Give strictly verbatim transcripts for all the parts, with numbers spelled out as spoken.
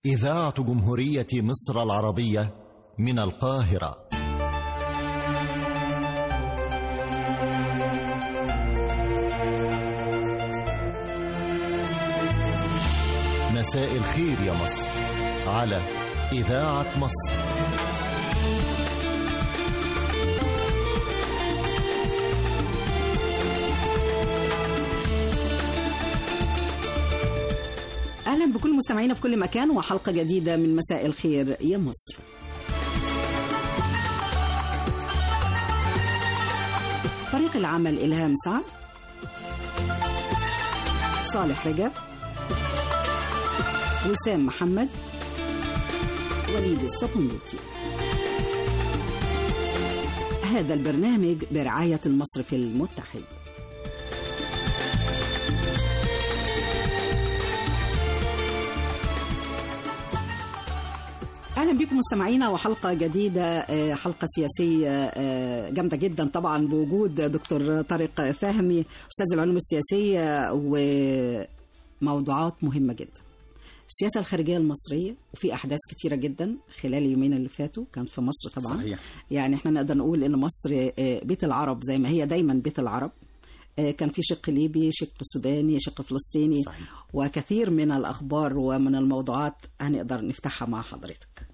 إذاعة جمهورية مصر العربية من القاهرة. مساء الخير يا مصر على إذاعة مصر. أهلا بكل مستمعينا في كل مكان وحلقة جديدة من مساء الخير يا مصر. فريق العمل إلهام سعد، صالح رجب، وسام محمد، وليد الصبنوتي. هذا البرنامج برعاية المصرف المتحد. أهلا بكم مستمعينا وحلقة جديدة، حلقة سياسية جامدة جدا طبعا بوجود دكتور طارق فهمي أستاذ العلوم السياسية، وموضوعات مهمة جدا. السياسة الخارجية المصرية، وفي أحداث كتيرة جدا خلال اليومين اللي فاتوا كانت في مصر طبعا. صحيح. يعني احنا نقدر نقول إن مصر بيت العرب زي ما هي دايما بيت العرب. كان في شق ليبي، شق سوداني، شق فلسطيني. صحيح. وكثير من الأخبار ومن الموضوعات هنقدر نفتحها مع حضرتك.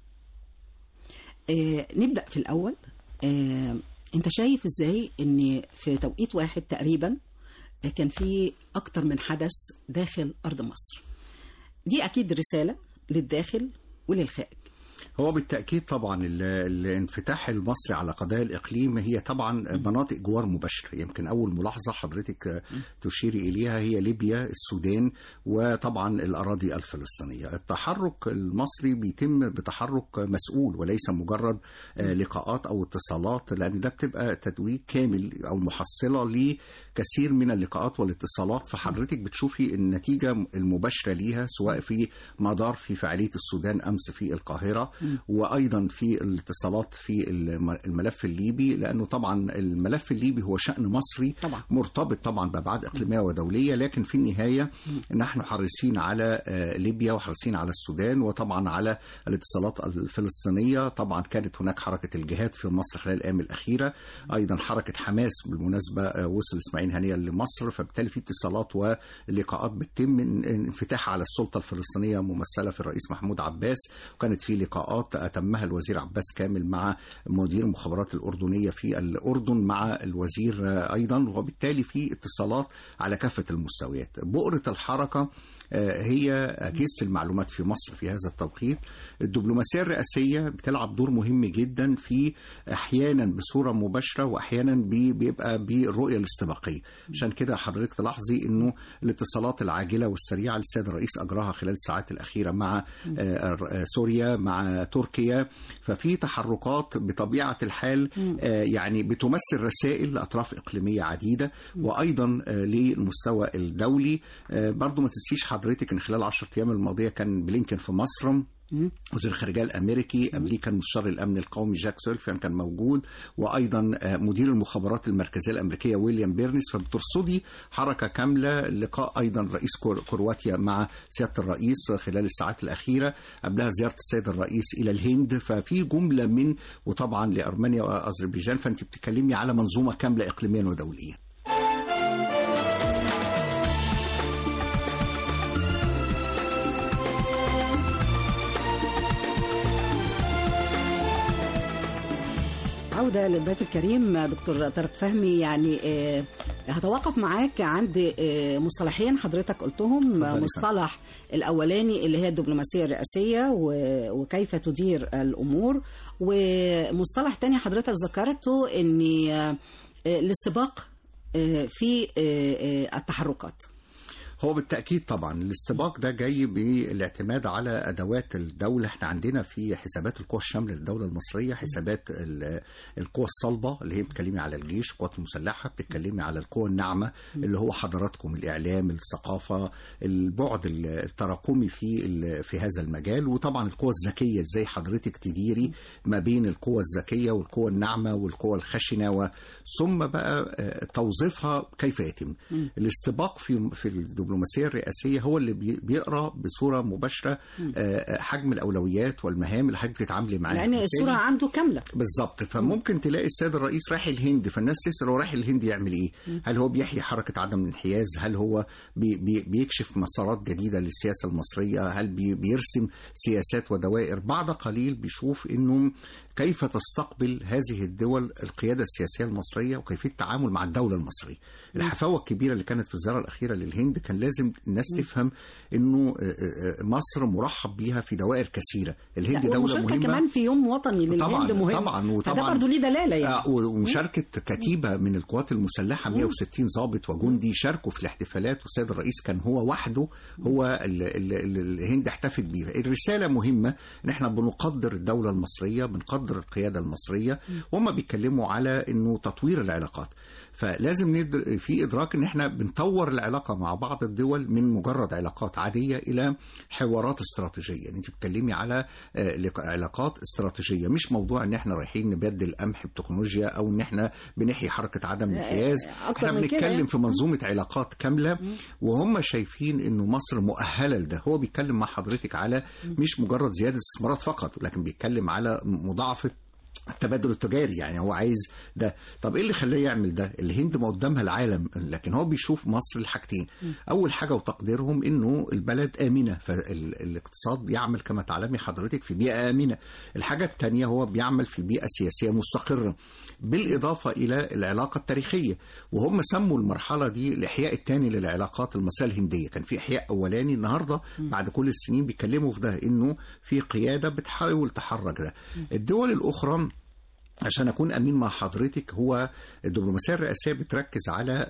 آه نبدأ في الأول. آه أنت شايف إزاي أن في توقيت واحد تقريبا آه كان في أكتر من حدث داخل أرض مصر؟ دي أكيد رسالة للداخل وللخارج. هو بالتأكيد طبعا الانفتاح المصري على قضايا الإقليم هي طبعا مناطق جوار مباشرة. يمكن أول ملاحظة حضرتك تشيري إليها هي ليبيا، السودان، وطبعا الأراضي الفلسطينية. التحرك المصري بيتم بتحرك مسؤول وليس مجرد لقاءات أو اتصالات، لأن ده بتبقى تتويج كامل أو محصلة لكثير من اللقاءات والاتصالات. فحضرتك بتشوفي النتيجة المباشرة ليها سواء في مدار في فعالية السودان أمس في القاهرة، وأيضا في الاتصالات في الملف الليبي، لأنه طبعا الملف الليبي هو شأن مصري طبعا. مرتبط طبعا بأبعاد إقليمية ودولية، لكن في النهاية نحن حريصين على ليبيا وحريصين على السودان وطبعا على الاتصالات الفلسطينية. طبعا كانت هناك حركة الجهاد في مصر خلال الأيام الأخيرة، أيضا حركة حماس بالمناسبة وصل إسماعيل هنية لمصر، فبالتالي في اتصالات ولقاءات بتتم. انفتاح على السلطة الفلسطينية ممثلة في الرئيس محمود عباس، وكانت في لقاءات أتمها الوزير عباس كامل مع مدير المخابرات الأردنية في الأردن مع الوزير أيضا، وبالتالي في اتصالات على كافة المستويات. بؤرة الحركة هي أجهزة المعلومات في مصر في هذا التوقيت. الدبلوماسية الرئاسية بتلعب دور مهم جدا في أحيانا بصورة مباشرة وأحيانا بيبقى بالرؤية الاستباقية. عشان كده حضرتك تلاحظي أنه الاتصالات العاجلة والسريعة السيد الرئيس أجراها خلال الساعات الأخيرة مع سوريا مع تركيا، ففي تحركات بطبيعة الحال يعني بتمثل رسائل لأطراف إقليمية عديدة وأيضا للمستوى الدولي. برضو ما تنسيش حضرتك ان خلال عشرة ايام الماضيه كان بلينكن في مصر، وزير الخارجيه الامريكي، قبليه كان مستشار الامن القومي جاك سولفيان كان موجود، وايضا مدير المخابرات المركزيه الامريكيه ويليام بيرنس. فبترصدي حركه كامله. لقاء ايضا رئيس كرواتيا مع سياده الرئيس خلال الساعات الاخيره، قبلها زياره السيد الرئيس الى الهند. ففي جمله من وطبعا لارمينيا واذربيجان. فانت بتتكلمي على منظومه كامله اقليميا ودوليا. عودة للضيف الكريم دكتور طارق فهمي. يعني هتوقف معاك عند مصطلحين حضرتك قلتهم. مصطلح الأولاني اللي هي الدبلوماسية الرئاسية وكيف تدير الأمور، ومصطلح تاني حضرتك ذكرته أن الاستباق في التحركات. هو بالتأكيد طبعا الاستباق ده جاي بالاعتماد على أدوات الدولة. احنا عندنا في حسابات القوى الشاملة للدولة المصرية حسابات القوى الصلبة اللي هي بتتكلمي على الجيش، القوات المسلحة، بتتكلمي على القوى الناعمة اللي هو حضراتكم الإعلام، الثقافة، البعد التراكمي في في هذا المجال، وطبعا القوى الذكية ازاي حضرتك تديري ما بين القوى الذكية والقوى الناعمة والقوى الخشنة، ثم بقى توظيفها كيف يتم. الاستباق في في الدبلوماسية الرئاسية هو اللي بيقرأ بصورة مباشرة حجم الأولويات والمهام اللي حضرتك بتتعاملي معاها، لأن الصورة عنده كاملة بالظبط. فممكن تلاقي السيد الرئيس رايح الهند، فالناس تسأل هو رايح الهند يعمل إيه؟ هل هو بيحيي حركة عدم الانحياز؟ هل هو بي بي بيكشف مسارات جديدة للسياسة المصرية؟ هل بي بيرسم سياسات ودوائر؟ بعد قليل بيشوف إنه كيف تستقبل هذه الدول القيادة السياسية المصرية وكيفية التعامل مع الدولة المصرية. الحفاوة الكبيرة اللي كانت في الزيارة الأخيرة للهند كان لازم الناس تفهم إنه مصر مرحب بيها في دوائر كثيرة. الهند دولة مهمة كمان في يوم وطني للهند مهم، طبعا وطبعا فده برضه ليه دلالة يعني. ومشاركة كتيبة من القوات المسلحة مئة وستين ضابط وجندي شاركوا في الاحتفالات، والسيد الرئيس كان هو وحده هو الهند احتفت بيها. الرسالة مهمة ان احنا بنقدر الدولة المصرية، بنقدر القيادة المصرية، وهم بيتكلموا على انه تطوير العلاقات. فلازم ندر في إدراك ان احنا بنطور العلاقة مع بعض الدول من مجرد علاقات عادية إلى حوارات استراتيجية. يعني انت بتكلمي على علاقات استراتيجية، مش موضوع ان احنا رايحين نبدل قمح بتكنولوجيا او ان احنا بنحيي حركة عدم الانحياز. احنا بنتكلم في منظومة علاقات كاملة، وهم شايفين انه مصر مؤهلة لده. هو بيتكلم مع حضرتك على مش مجرد زيادة استثمارات فقط، لكن بيتكلم على مضاعفة التبادل التجاري. يعني هو عايز ده. طب ايه اللي خلاه يعمل ده؟ الهند ما قدامها العالم، لكن هو بيشوف مصر الحاجتين. اول حاجه وتقديرهم انه البلد امنه، فالاقتصاد بيعمل كما تعلمي حضرتك في بيئه امنه. الحاجه الثانيه هو بيعمل في بيئه سياسيه مستقره، بالاضافه الى العلاقه التاريخيه. وهم سموا المرحله دي الاحياء الثاني للعلاقات المصريه الهنديه. كان في احياء اولاني، النهارده بعد كل السنين بيتكلموا في ده، انه في قياده بتحاول تحرك ده. الدول الاخرى عشان أكون أمين مع حضرتك، هو الدبلوماسية الرئاسية بتركز على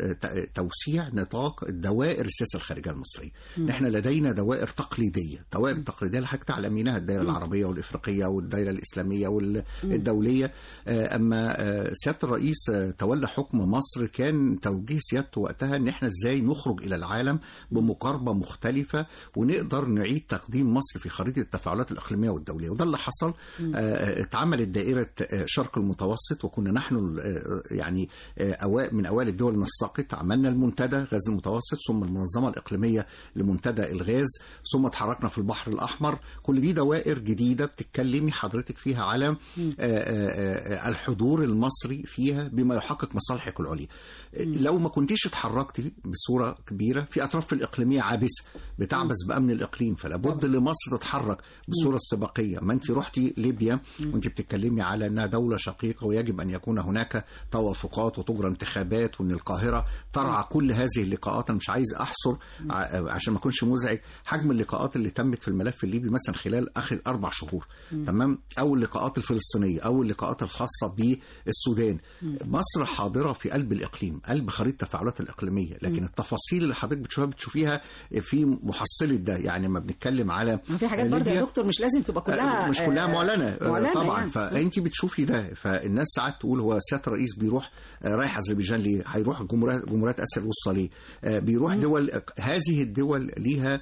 توسيع نطاق الدوائر السياسة الخارجية المصرية. نحن لدينا دوائر تقليدية، دوائر تقليدية اللي حضرتك تعلمينها، الدائرة العربية والإفريقية والدائرة الإسلامية والدولية. أما سيادة الرئيس تولى حكم مصر، كان توجيه سيادته وقتها إن إحنا إزاي نخرج إلى العالم بمقاربة مختلفة ونقدر نعيد تقديم مصر في خريطة التفاعلات الإقليمية والدولية. وده اللي حصل. اتعملت دائرة شرق المتوسط، وكنا نحن يعني من أوائل الدول نساقط. عملنا المنتدى غاز المتوسط، ثم المنظمة الإقليمية لمنتدى الغاز، ثم اتحركنا في البحر الأحمر. كل دي دوائر جديدة بتتكلمي حضرتك فيها على الحضور المصري فيها بما يحقق مصالحك العليا. لو ما كنتيش اتحركتي بصورة كبيرة في أطراف الإقليمية عابسة بتعبث بأمن الإقليم، فلا بد لمصر تتحرك بصورة استباقية. ما أنت رحتي ليبيا وأنت بتتكلمي على أنها دولة شقيقة ويجب أن يكون هناك توافقات وتجرى انتخابات، وأن القاهرة ترعى كل هذه اللقاءات. أنا مش عايز أحصر عشان ما أكونش مزعج حجم اللقاءات اللي تمت في الملف الليبي مثلا خلال آخر أربع شهور، تمام، أو اللقاءات الفلسطينية أو اللقاءات الخاصة بالسودان. مصر حاضرة في قلب الإقليم، قلب خريطة التفاعلات الإقليمية، لكن التفاصيل اللي حضرتك بتشوفها بتشوفيها في محصلة ده. يعني ما بنتكلم على في حاجات برضه يا دكتور مش لازم تبقى كلها مش كلها معلنة, معلنة طبعا يعني. فأنت بتشوفي ده. فالناس ساعات تقول هو سيادة الرئيس بيروح رايح أذربيجان ليه؟ هيروح جمهوريات جمهوريات آسيا الوسطى ليه؟ بيروح دول، هذه الدول ليها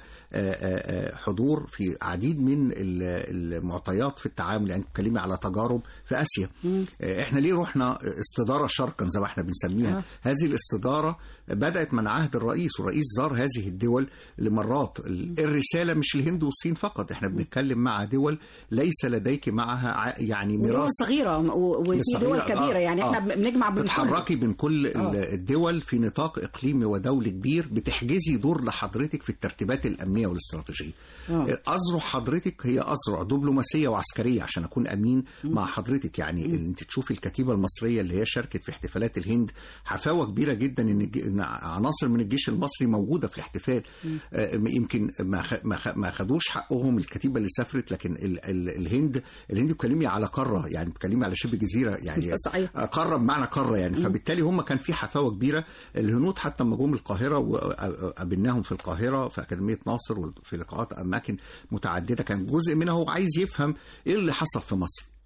حضور في عديد من المعطيات في التعامل. يعني تتكلمي على تجارب في آسيا. احنا ليه رحنا استدارة شرقا زي ما احنا بنسميها؟ هذه الاستدارة بدأت من عهد الرئيس، والرئيس زار هذه الدول لمرات. الرسالة مش الهند والصين فقط، احنا بنتكلم مع دول ليس لديك معها يعني ميراث صغيرة وفي دول كبيرة. يعني احنا آه. بنجمع بين تتحركي بين كل آه. الدول في نطاق إقليمي ودولي كبير، بتحجزي دور لحضرتك في الترتيبات الأمنية والاستراتيجية. آه. أذرع حضرتك هي أذرع دبلوماسية وعسكرية عشان أكون أمين م. مع حضرتك. يعني م. انت تشوفي الكتيبة المصرية اللي هي شاركت في احتفالات الهند، حفاوة كبيرة جدا ان عناصر من الجيش المصري موجودة في الاحتفال. آه يمكن ما خدوش حقهم الكتيبة اللي سافرت، لكن ال ال الهند الهند بتكلمي على قارة، يعني بتكلمي على شبه جزيرة، يعني قارة بمعنى قارة يعني. فبالتالي هم كان في حفاوة كبيرة. الهنود حتى لما جم القاهرة وقابلناهم في القاهرة في أكاديمية ناصر وفي لقاءات أماكن متعددة، كان جزء منها هو عايز يفهم إيه اللي حصل في مصر،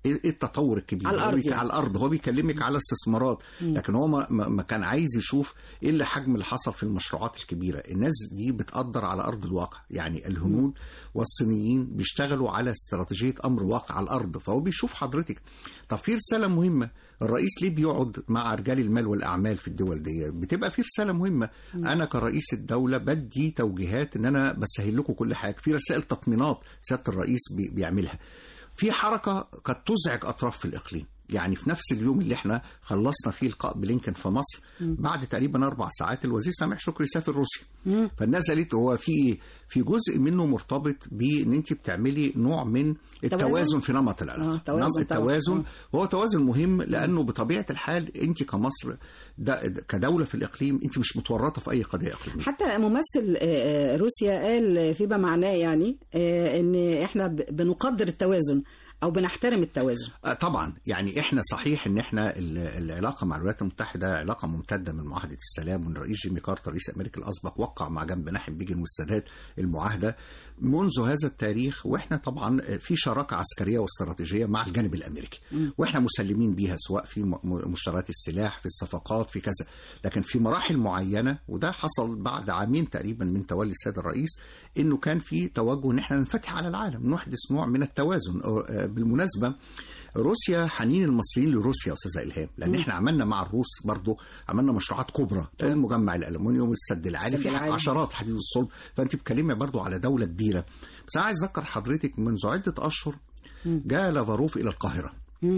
ايه التطور الكبير على الارض، يعني. على الارض هو بيكلمك على استثمارات، لكن هو ما, ما كان عايز يشوف ايه اللي حجم اللي حصل في المشروعات الكبيره. الناس دي بتقدر على ارض الواقع، يعني الهنود والصينيين بيشتغلوا على استراتيجيه امر واقع على الارض، فهو بيشوف حضرتك. طب في رساله مهمه، الرئيس ليه بيقعد مع رجال المال والاعمال في الدول دي؟ بتبقى في رساله مهمه. انا كرئيس الدوله بدي توجيهات ان انا بسهل لكم كل حاجه، في رسائل تطمينات سياده الرئيس بيعملها. في حركه قد تزعج اطراف في الاقليم، يعني في نفس اليوم اللي احنا خلصنا فيه لقاء بلينكن في مصر، بعد تقريبا اربع ساعات الوزير سامح شكري سافر روسيا. فالناس قالت هو في ايه؟ في جزء منه مرتبط بان انت بتعملي نوع من التوازن في نمط العلاقه. آه، توازن التوازن هو توازن مهم، لانه بطبيعه الحال انت كمصر كدوله في الاقليم انت مش متورطه في اي قضيه اقليميه. حتى ممثل روسيا قال فيما معناه يعني ان احنا بنقدر التوازن او بنحترم التوازن. طبعا يعني احنا صحيح ان احنا العلاقه مع الولايات المتحده علاقه ممتده من معاهده السلام، وان الرئيس جيمي كارتر رئيس امريكا الاسبق وقع مع جنب ناحم بيجن والسادات المعاهده منذ هذا التاريخ، واحنا طبعا في شراكه عسكريه واستراتيجيه مع الجانب الامريكي، واحنا مسلمين بيها سواء في مشتريات السلاح، في الصفقات، في كذا. لكن في مراحل معينه، وده حصل بعد عامين تقريبا من تولي السيد الرئيس، انه كان في توجه ان احنا ننفتح على العالم، نحدث نوع من التوازن. بالمناسبة روسيا، حنين المصريين لروسيا أستاذة إلهام، لأن احنا عملنا مع الروس برضو عملنا مشروعات كبرى، المجمع الألمنيوم، السد العالي، في عشرات حديد الصلب، فأنت بتكلمي برضو على دولة كبيرة. بس أنا عايز أذكر حضرتك منذ عدة أشهر جاء لافاروف إلى القاهرة،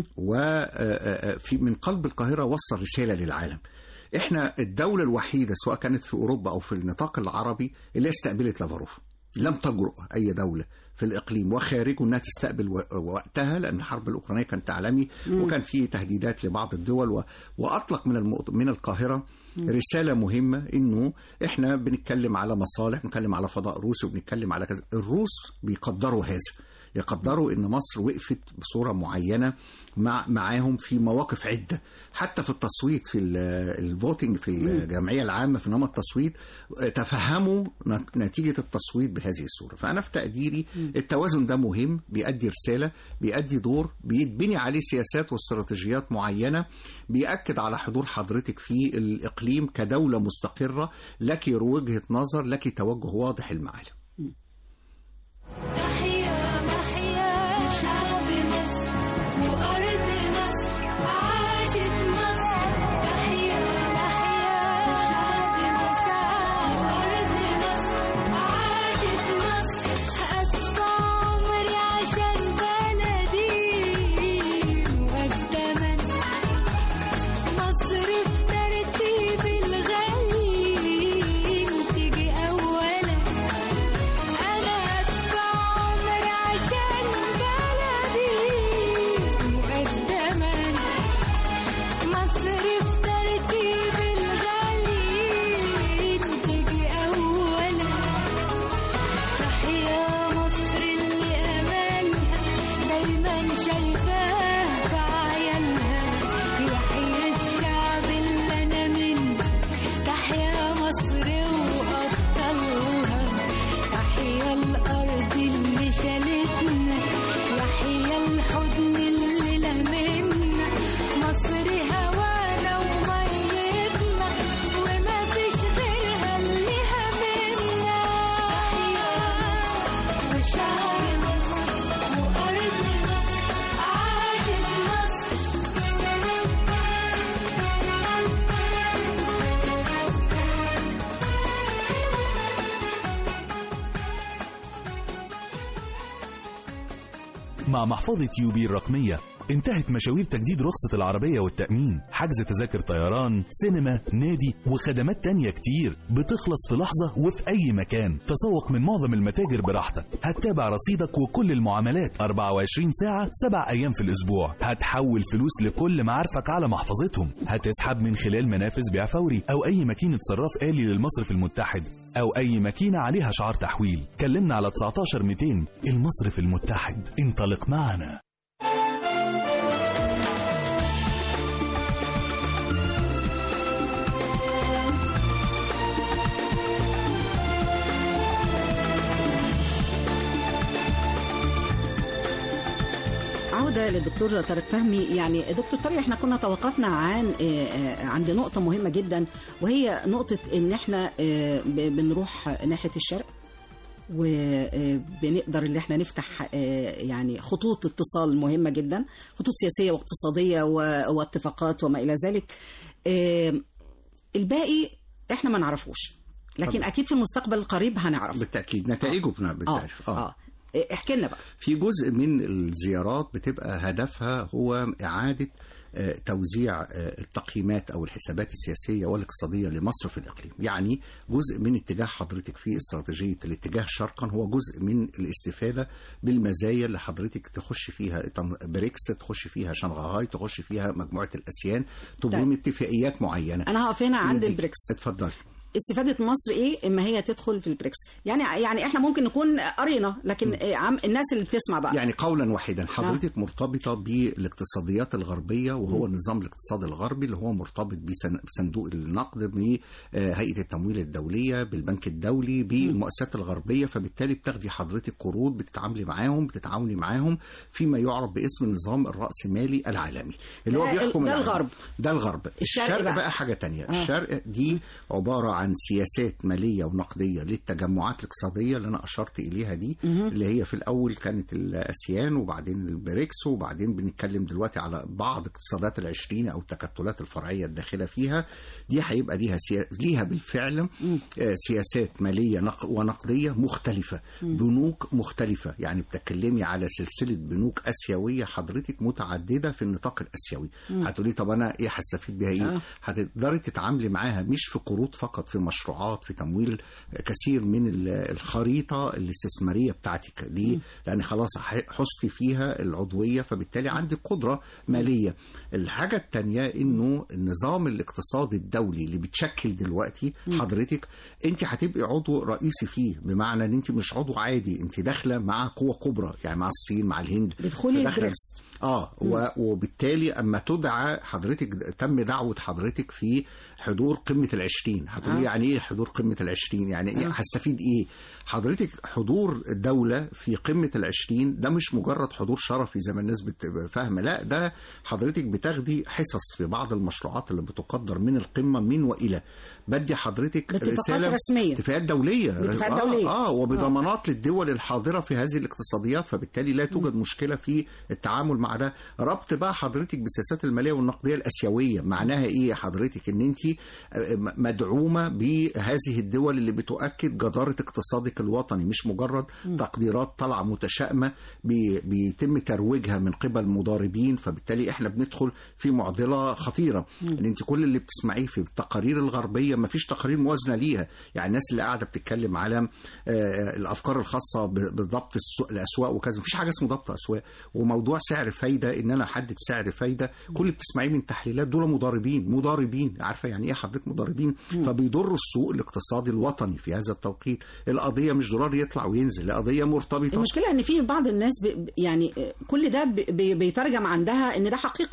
وفي من قلب القاهرة وصل رسالة للعالم. احنا الدولة الوحيدة سواء كانت في أوروبا أو في النطاق العربي اللي استقبلت لافاروف. لم تجرؤ أي دولة في الإقليم وخارجه أنها تستقبل وقتها، لأن الحرب الأوكرانية كانت تعلمي وكان فيه تهديدات لبعض الدول، و... وأطلق من الم... من القاهرة رسالة مهمة إنه إحنا بنتكلم على مصالح، بنتكلم على فضاء روسي، وبنتكلم على كذا. الروس بيقدروا هذا، يقدروا ان مصر وقفت بصوره معينه مع معاهم في مواقف عده، حتى في التصويت في الفوتنج في الجمعيه العامه في نمط التصويت تفهموا نتيجه التصويت بهذه الصوره. فانا في تقديري التوازن ده مهم، بيؤدي رساله، بيؤدي دور، بيتبني عليه سياسات واستراتيجيات معينه، بيأكد على حضور حضرتك في الاقليم كدوله مستقره، لك وجهه نظر، لك توجه واضح المعالم. مع محفظة يوبي الرقمية انتهت مشاوير تجديد رخصة العربية والتأمين، حجز تذاكر طيران، سينما، نادي وخدمات تانية كتير بتخلص في لحظة وفي أي مكان. تسوق من معظم المتاجر براحتك، هتتابع رصيدك وكل المعاملات أربعة وعشرين ساعة سبع أيام في الأسبوع. هتحول فلوس لكل معارفك على محفظتهم، هتسحب من خلال منافذ بيع فوري أو أي ماكينة صراف آلي للمصرف المتحد أو أي ماكينة عليها شعار تحويل. كلمنا على تسعتاشر مئتين. المصرف المتحد، انطلق معنا. العودة للدكتور طارق فهمي. يعني دكتور طارق، احنا كنا توقفنا عن عند نقطة مهمة جدا، وهي نقطة ان احنا بنروح ناحية الشرق وبنقدر ان احنا نفتح يعني خطوط اتصال مهمة جدا، خطوط سياسية واقتصادية واتفاقات وما الى ذلك. الباقي احنا ما نعرفوش، لكن اكيد في المستقبل القريب هنعرف بالتأكيد نتائجه. بالتعرف اه, آه. احكي لنا بقى. في جزء من الزيارات بتبقى هدفها هو إعادة توزيع التقييمات أو الحسابات السياسية والاقتصادية لمصر في الإقليم. يعني جزء من اتجاه حضرتك في استراتيجية الاتجاه شرقا هو جزء من الاستفادة بالمزايا اللي حضرتك تخش فيها بريكس، تخش فيها شنغهاي، تخش فيها مجموعة الأسيان، تبرم اتفاقيات معينة. أنا هقف هنا عند البريكس. اتفضل. استفادة مصر ايه اما هي تدخل في البريكس؟ يعني يعني احنا ممكن نكون قرينا، لكن عم الناس اللي بتسمع بقى يعني قولا واحدا حضرتك آه. مرتبطة بالاقتصاديات الغربية، وهو م. النظام الاقتصادي الغربي اللي هو مرتبط بصندوق النقد، بهيئة التمويل الدولية، بالبنك الدولي، بالمؤسسات الغربية. فبالتالي بتاخدي حضرتك قروض، بتتعاملي معاهم بتتعاوني معاهم فيما يعرف باسم النظام الرأسمالي العالمي اللي هو بيحكم ده الغرب. ده الغرب. الشرق, الشرق بقى. بقى حاجة تانية. آه. الشرق دي عبارة عن سياسات مالية ونقدية للتجمعات الاقتصادية اللي أنا أشرت إليها دي، م- اللي هي في الأول كانت الأسيان وبعدين البريكس، وبعدين بنتكلم دلوقتي على بعض اقتصادات العشرين أو التكتلات الفرعية الداخلة فيها. دي هيبقى ليها سيا... ليها بالفعل آه سياسات مالية نق... ونقدية مختلفة، م- بنوك مختلفة. يعني بتتكلمي على سلسلة بنوك أسيوية حضرتك متعددة في النطاق الأسيوي. هتقولي طب أنا إيه هستفيد بها إيه؟ آه. هتقدري تتعاملي معاها مش في قروض فقط، في مشروعات، في تمويل كثير من الخريطة الاستثمارية بتاعتك دي، لأن خلاص حصتي فيها العضوية، فبالتالي عندك قدرة مالية. الحاجة التانية إنه النظام الاقتصادي الدولي اللي بتشكل دلوقتي حضرتك أنت هتبقي عضو رئيسي فيه، بمعنى أن أنت مش عضو عادي، أنت داخلة مع قوة كبرى، يعني مع الصين، مع الهند، بدخولي البريكس. اه وبالتالي اما تدعى حضرتك، تم دعوة حضرتك في حضور قمة العشرين. هتقولي آه. يعني ايه حضور قمة العشرين؟ يعني ايه؟ هستفيد ايه؟ حضرتك حضور الدولة في قمة العشرين ده مش مجرد حضور شرفي زي ما الناس بتفهم، لا، ده حضرتك بتاخدي حصص في بعض المشروعات اللي بتقدر من القمة من وإلى. بدي حضرتك رسالة رسمية، اتفاقات دولية، اتفاقات دولية آه, اه وبضمانات آه. للدول الحاضرة في هذه الاقتصاديات. فبالتالي لا توجد م. مشكلة في التعامل مع ده. ربط بقى حضرتك بالسياسات المالية والنقدية الأسيوية معناها ايه حضرتك؟ ان انت مدعومة بهذه الدول اللي بتؤكد جدارة اقتصادك الوطني، مش مجرد م. تقديرات طالعة متشائمة بيتم ترويجها من قبل مضاربين. فبالتالي احنا بندخل في معضلة خطيرة، م. ان انت كل اللي بتسمعيه في التقارير الغربية ما فيش تقارير موازنة ليها. يعني الناس اللي قاعدة بتتكلم على الافكار الخاصة بضبط الاسواق وكذا، ما فيش حاجة اسمه ضبط اسواق. وموضوع سعر فايدة، ان انا احدد سعر فايدة، كل اللي بتسمعيه من تحليلات دول مضاربين. مضاربين عارفة يعني ايه حضرتك مضاربين؟ م. فبيضروا السوق الاقتصادي الوطني في هذا التوقيت. القضية مش دولار يطلع وينزل، القضية مرتبطة. المشكلة ان في بعض الناس بي يعني كل ده بي بيترجم عندها ان ده حقيقة.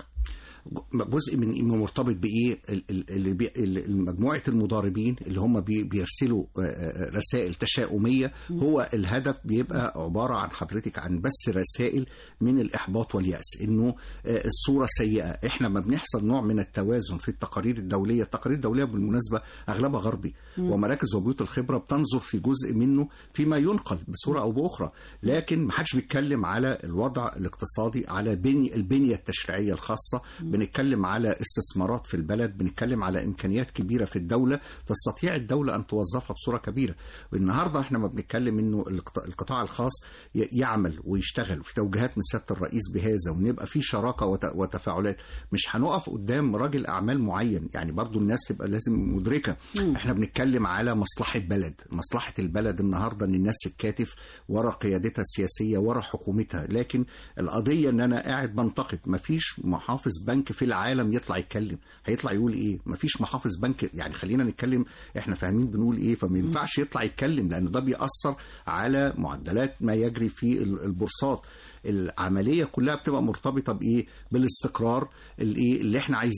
جزء من مرتبط بايه؟ اللي مجموعه المضاربين اللي هم بيرسلوا رسائل تشاؤميه، هو الهدف بيبقى عباره عن حضرتك عن بس رسائل من الاحباط والياس، انه الصوره سيئه. احنا ما بنحصل نوع من التوازن في التقارير الدوليه. التقارير الدوليه بالمناسبه اغلبها غربي، ومراكز وبيوت الخبره بتنظر في جزء منه فيما ينقل بصوره او باخرى، لكن ما حدش بيتكلم على الوضع الاقتصادي، على بني البنيه التشريعيه الخاصه. بنتكلم على استثمارات في البلد، بنتكلم على إمكانيات كبيرة في الدولة تستطيع الدولة أن توظفها بصورة كبيرة. والنهاردة احنا ما بنتكلم إنه القطاع الخاص يعمل ويشتغل في توجيهات من سيادة الرئيس بهذا، ونبقى في شراكة وتفاعلات. مش هنقف قدام راجل أعمال معين، يعني برضو الناس تبقى لازم مدركة. احنا بنتكلم على مصلحة بلد. مصلحة البلد النهاردة إن الناس تتكاتف ورا قيادتها السياسية، ورا حكومتها. لكن القضية إن أنا قاعد بنتقد. مفيش محافظ بنك في العالم يطلع يتكلم، هيطلع يقول ايه؟ مفيش محافظ بنك، يعني خلينا نتكلم احنا فاهمين بنقول ايه. فما ينفعش يطلع يتكلم، لانه ده بيأثر على معدلات ما يجري في البورصات. العملية كلها بتبقى مرتبطة بايه؟ بالاستقرار اللي, اللي احنا عايزينه.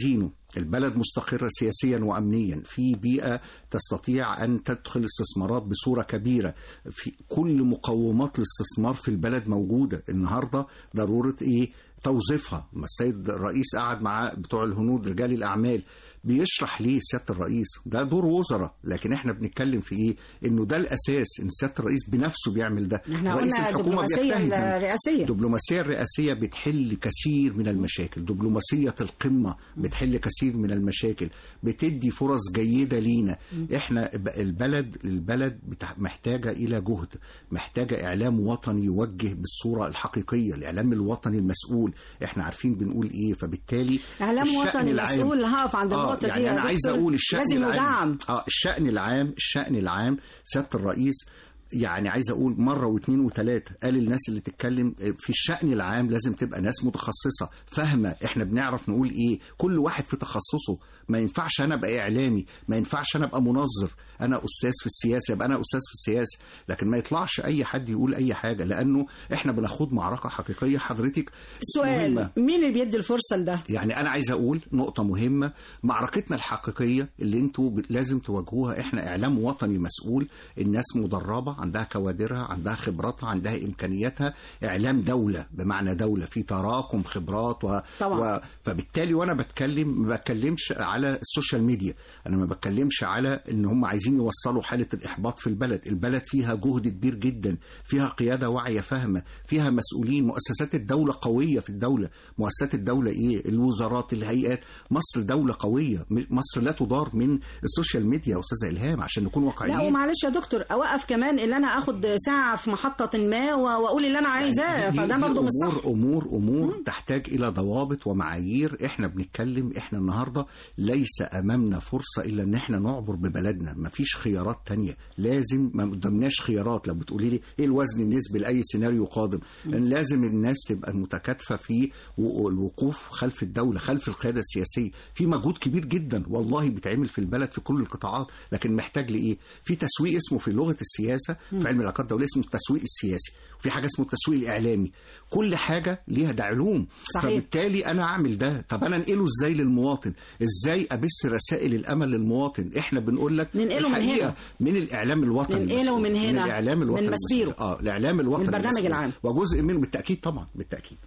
البلد مستقرة سياسيا وأمنيا، في بيئة تستطيع أن تدخل استثمارات بصورة كبيرة، في كل مقومات الاستثمار في البلد موجودة. النهاردة ضرورة إيه؟ توظيفها. ما السيد الرئيس قعد مع بتوع الهنود رجال الأعمال بيشرح ليه سيادة الرئيس ده دور وزراء، لكن احنا بنتكلم في ايه؟ انه ده الاساس، ان سيادة الرئيس بنفسه بيعمل ده. احنا قلنا الدبلوماسية الرئاسية. الدبلوماسية الرئاسية بتحل كثير من المشاكل، دبلوماسية القمة بتحل كثير من المشاكل، بتدي فرص جيدة لينا. احنا البلد البلد محتاجة الى جهد، محتاجة اعلام وطني يوجه بالصورة الحقيقية، الاعلام الوطني المسؤول. احنا عارفين بنقول ايه، فبالتالي اعلام وطني مسؤول. هقف عند آه يعني أنا عايز أقول الشأن العام آه الشأن العام الشأن العام سيادة الرئيس يعني عايز أقول مرة واثنين وثلاثة قال الناس اللي تتكلم في الشأن العام لازم تبقى ناس متخصصة فاهمة إحنا بنعرف نقول إيه، كل واحد في تخصصه. ما ينفعش أنا أبقى إعلامي، ما ينفعش أنا أبقى منظر، أنا أستاذ في السياسة يبقى أنا أستاذ في السياسة، لكن ما يطلعش أي حد يقول أي حاجة، لأنه إحنا بنخوض معركة حقيقية. حضرتك السؤال مهمة. مين اللي بيدي الفرصة لده؟ يعني أنا عايز أقول نقطة مهمة، معركتنا الحقيقية اللي أنتوا لازم تواجهوها، إحنا إعلام وطني مسؤول، الناس مدربة، عندها كوادرها، عندها خبراتها، عندها إمكانياتها، إعلام دولة بمعنى دولة في تراكم خبرات و... و... فبالتالي وأنا بتكلم ما بتكلمش على السوشيال ميديا، أنا ما بتكلمش على إن هم عايزين يوصلوا حالة الإحباط في البلد. البلد فيها جهد كبير جدا، فيها قيادة واعية فاهمة، فيها مسؤولين، مؤسسات الدولة قوية في الدولة. مؤسسات الدولة إيه؟ الوزارات، الهيئات. مصر دولة قوية، مصر لا تدار من السوشيال ميديا يا أستاذة إلهام عشان نكون واقعيين. لا ومعلش يا دكتور، أوقف كمان اللي أنا أخد ساعة في محطة ما وأقول اللي أنا عايزاه، يعني فده برضه مش صح. أمور أمور مم. تحتاج إلى ضوابط ومعايير. إحنا بنتكلم، إحنا النهاردة ليس أمامنا فرصة إلا إن إحنا نعبر ببلدنا، مفيش خيارات تانية، لازم ما قدامناش خيارات. لو بتقولي لي إيه الوزن النسبي لأي سيناريو قادم، إن لازم الناس تبقى متكاتفة في الوقوف خلف الدولة، خلف القيادة السياسية. في مجهود كبير جدا والله بيتعمل في البلد في كل القطاعات، لكن محتاج لإيه؟ في تسويق اسمه في لغة السياسة في علم العلاقات الدولية اسمه التسويق السياسي، وفي حاجة اسمه التسويق الإعلامي. كل حاجة ليها ده علوم. صحيح. فبالتالي أنا أعمل ده، طب أنا أنقله إزاي للمواطن؟ إزاي أبث رسائل الأمل للمواطن؟ إحنا بنقول لك ننقله من هنا، من الإعلام الوطني، ننقله من هنا، من الإعلام الوطني، من مسبيره، اه الإعلام الوطني، من البرنامج العام، وجزء منه بالتأكيد طبعا بالتأكيد.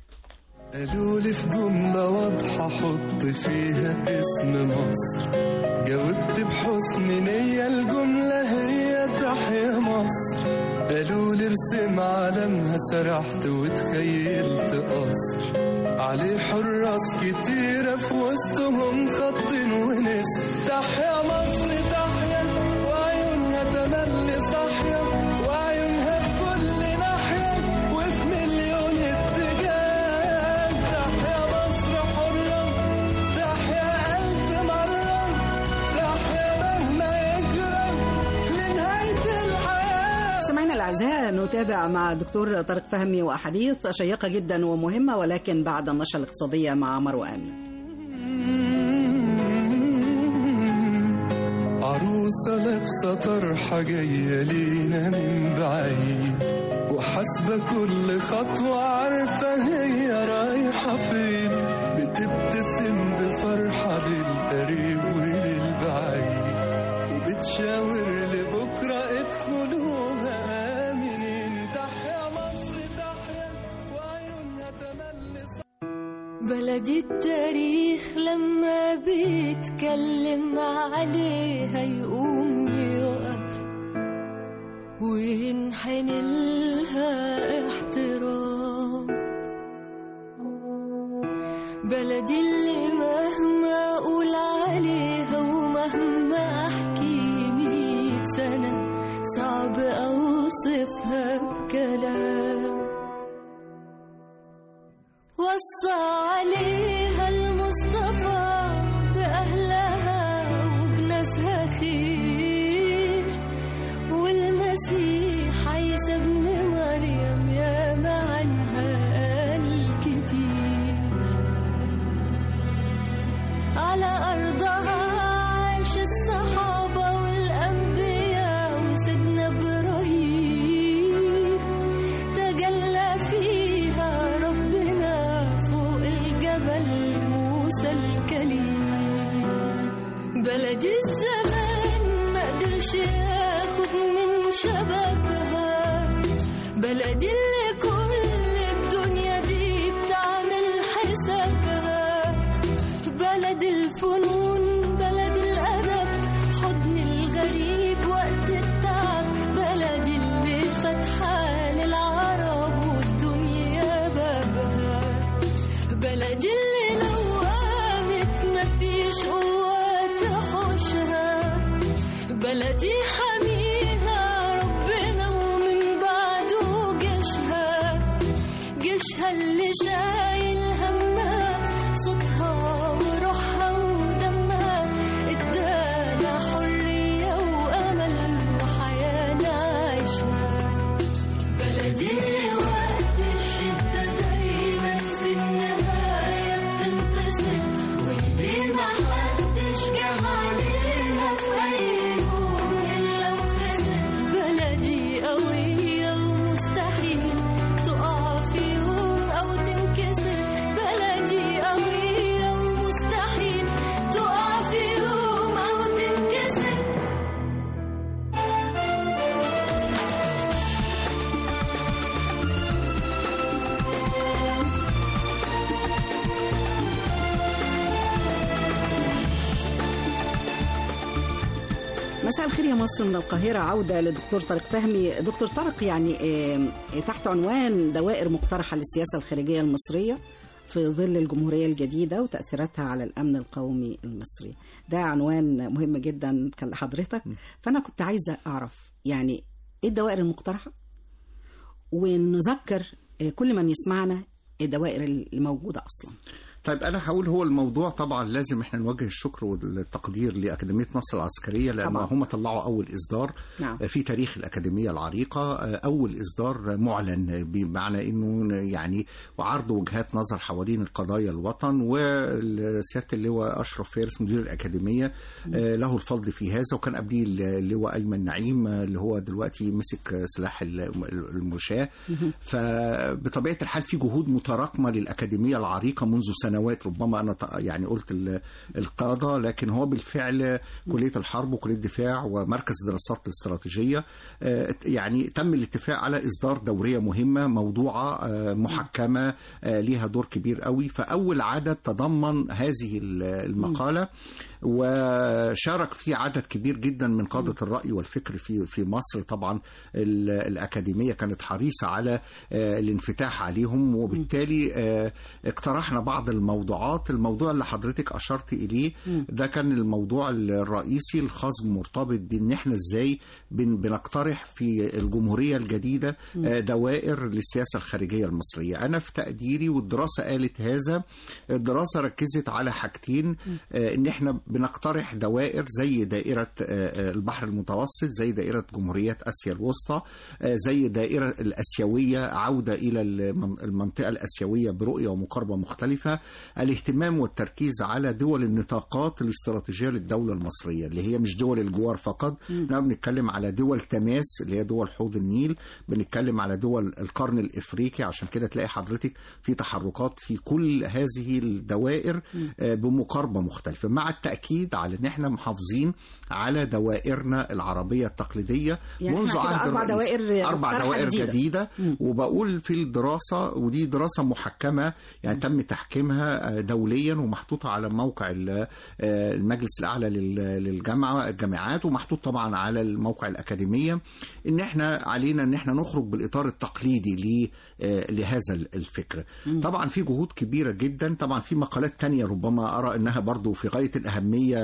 قالوا لي في جملة واضحة حط فيها اسم مصر، جاوبت بحسن نية الجملة هي تحيا مصر. قالوا لي ارسم علمها، سرحت وتخيلت قصر عليه حراس كتيرة في وسطهم خط ونسر. تحيا مصر تحيا، وعيونها تملي صاحية، وعيونها في كل ناحية وفي مليون اتجاه. تحيا مصر حرة، تحيا ألف مرة، تحيا مهما يجرى لنهاية الحياة. سمعنا الأعزاء، نتابع مع الدكتور طارق فهمي وأحاديث شيقة جدا ومهمة، ولكن بعد النشرة الاقتصادية مع مروة أمين. عروسة لابسة طرحة جاية لينا من بعيد، وحاسبة كل خطوة عارفة هي رايحة فين، بتبتسم بفرحة للقريب وللبعيد، وبتشاور لبكرة ادخلوها آمنين. تحيا مصر تحيا، وعيونها تملي. بلدي التاريخ لما بيتكلم عليها يقوم يقف وينحني لها احترام. بلدي اللي مهما أقول عليها ومهما أحكي مية سنة صعب أوصفها بكلام. وصى عليها المصطفى بأهلها وبناسها خير، والمسيح عيسى ابن مريم ياما عنها قال كتير. على أرضها عاش الصحابة والأنبياء وسيدنا إبراهيم، تجلى فيها ربنا فوق الجبل بلدي اللي لو قامت مفيش قوة تحوشها، بلدي حميها ربنا ومن بعده جيشها، جيشها اللي شايل همها صوتها وروحها ودمها، ادانا حرية وأمل وحياة نعيشها. بلدي اللي وقت الشدة دايما في النهاية بتنتصر، واللي ما حدش جه عليها في أي يوم إلا وخسر. بلدي قوية ومستحيل تقع في يوم أو تنكسر، بلدي قوية ومستحيل تقع في يوم أو تنكسر. مساء الخير يا مصر من القاهرة. عودة لدكتور طارق فهمي. دكتور طارق، يعني تحت عنوان دوائر مقترحة للسياسة الخارجية المصرية في ظل الجمهورية الجديدة وتأثيراتها على الأمن القومي المصري، ده عنوان مهم جدا كان لحضرتك. فأنا كنت عايزة أعرف يعني إيه الدوائر المقترحة، ونذكر كل من يسمعنا الدوائر الموجودة أصلا. طيب أنا هقول هو الموضوع طبعا لازم إحنا نوجه الشكر والتقدير لأكاديمية مصر العسكرية، لأن هم طلعوا أول إصدار نعم. في تاريخ الأكاديمية العريقة، أول إصدار معلن بمعنى إنه يعني وعرض وجهات نظر حوالين القضايا الوطن، وسيادة اللواء أشرف فارس مدير الأكاديمية له الفضل في هذا، وكان قبليه اللواء أيمن نعيم اللي هو دلوقتي مسك سلاح المشاة. فبطبيعة الحال في جهود متراكمة للأكاديمية العريقة منذ سنة سنوات، ربما أنا يعني قلت القادة، لكن هو بالفعل كلية الحرب وكلية الدفاع ومركز دراسات الاستراتيجية يعني تم الاتفاق على إصدار دورية مهمة موضوعة محكمة ليها دور كبير قوي. فأول عدد تضمن هذه المقالة وشارك فيه عدد كبير جدا من قادة الرأي والفكر في في مصر. طبعا الأكاديمية كانت حريصة على الانفتاح عليهم، وبالتالي اقترحنا بعض الموضوعات. الموضوع اللي حضرتك أشرت إليه ده كان الموضوع الرئيسي الخاص مرتبط بأن احنا ازاي بنقترح في الجمهورية الجديدة دوائر للسياسة الخارجية المصرية. أنا في تقديري والدراسة قالت هذا، الدراسة ركزت على حاجتين، ان احنا بنقترح دوائر زي دائرة البحر المتوسط، زي دائرة جمهوريات آسيا الوسطى، زي دائرة الأسيوية، عودة إلى المنطقة الأسيوية برؤية ومقاربة مختلفة، الاهتمام والتركيز على دول النطاقات الاستراتيجية للدولة المصرية اللي هي مش دول الجوار فقط، احنا بنتكلم على دول تماس اللي هي دول حوض النيل، بنتكلم على دول القرن الإفريقي. عشان كده تلاقي حضرتك في تحركات في كل هذه الدوائر بمقاربة مختلفة، مع التأكيد على ان احنا محافظين على دوائرنا العربية التقليدية يعني منذ عهد أربع دوائر أربع دوائر جديدة, جديدة. وبقول في الدراسة، ودي دراسة محكمة يعني تم تحكيمها دوليا ومحطوطة على موقع المجلس الأعلى للجامعة الجامعات، ومحطوط طبعا على الموقع الأكاديمية، ان احنا علينا ان احنا نخرج بالإطار التقليدي لهذا الفكر. طبعا في جهود كبيرة جدا، طبعا في مقالات تانية ربما أرى انها برضو في غاية الأهمية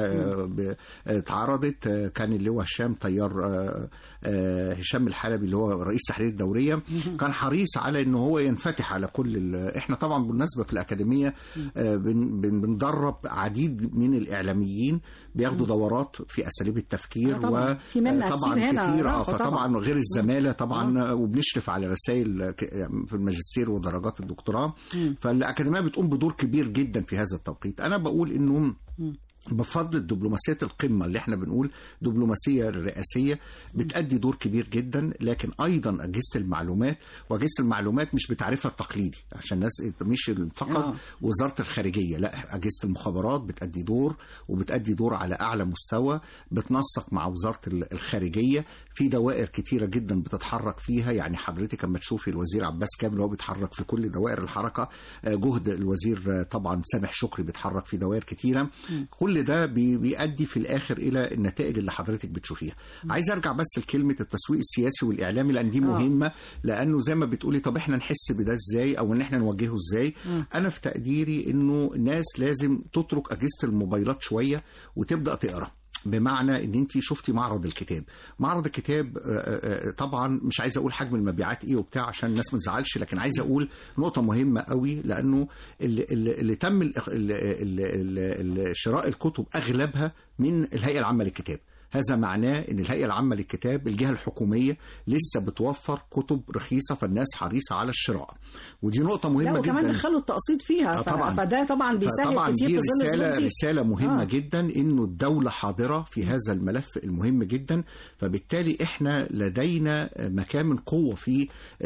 اتعرضت. كان اللي هو هشام طيار هشام الحلبي اللي هو رئيس تحرير الدورية كان حريص على انه هو ينفتح على كل احنا طبعا بالنسبة في الأكاديمية بندرب عديد من الإعلاميين بياخدوا دورات في أساليب التفكير، وطبعا كتير فطبعا غير الزمالة طبعا، وبنشرف على رسائل في الماجستير ودرجات الدكتوراه. فالأكاديمية بتقوم بدور كبير جدا في هذا التوقيت. أنا بقول إنه بفضل دبلوماسية القمة اللي احنا بنقول دبلوماسية رئاسية بتأدي دور كبير جدا، لكن أيضا أجهزة المعلومات، وأجهزة المعلومات مش بتعرفها التقليدي عشان الناس مش فقط آه. وزارة الخارجية، لا، أجهزة المخابرات بتأدي دور وبتأدي دور على أعلى مستوى، بتنسق مع وزارة الخارجية في دوائر كتيرة جدا بتتحرك فيها. يعني حضرتك لما تشوفي الوزير عباس كامل هو بيتحرك في كل دوائر الحركة، جهد الوزير طبعا سامح شكري بيتحرك في دوائر كتيرة. كل كل ده بيؤدي في الاخر الى النتائج اللي حضرتك بتشوفيها. عايز ارجع بس لكلمه التسويق السياسي والاعلامي لان دي مهمه آه. لانه زي ما بتقولي طب احنا نحس بده ازاي او ان احنا نوجهه ازاي. م. انا في تقديري انه الناس لازم تترك اجهزه الموبايلات شويه وتبدا تقرا. بمعنى ان انت شفتي معرض الكتاب معرض الكتاب طبعا مش عايز اقول حجم المبيعات ايه وبتاع عشان الناس ما تزعلش، لكن عايز اقول نقطه مهمه قوي لانه اللي, اللي تم ال ال ال شراء الكتب اغلبها من الهيئه العامه للكتاب. هذا معناه ان الهيئه العامه للكتاب الجهه الحكوميه لسه بتوفر كتب رخيصه فالناس حريصه على الشراء، ودي نقطه مهمه جدا. وكمان دخلوا التقسيط فيها. طبعا. فده طبعا بيسهل كتير في ظل رساله رساله مهمه آه. جدا انه الدوله حاضره في هذا الملف المهم جدا. فبالتالي احنا لدينا مكان من قوه في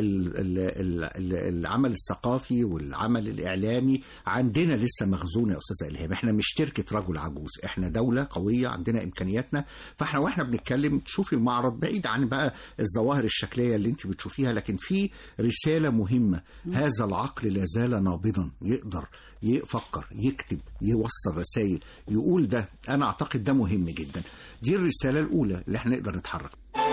العمل الثقافي والعمل الاعلامي. عندنا لسه مخزونه يا استاذه الهام، احنا مش شركه رجل عجوز، احنا دوله قويه عندنا امكانياتنا. فاحنا واحنا بنتكلم تشوفي المعرض بعيد عن بقى الظواهر الشكليه اللي انت بتشوفيها، لكن في رساله مهمه. هذا العقل لا زال نابضا، يقدر يفكر، يكتب، يوصل رسائل، يقول ده. انا اعتقد ده مهم جدا. دي الرساله الاولى اللي احنا نقدر نتحرك.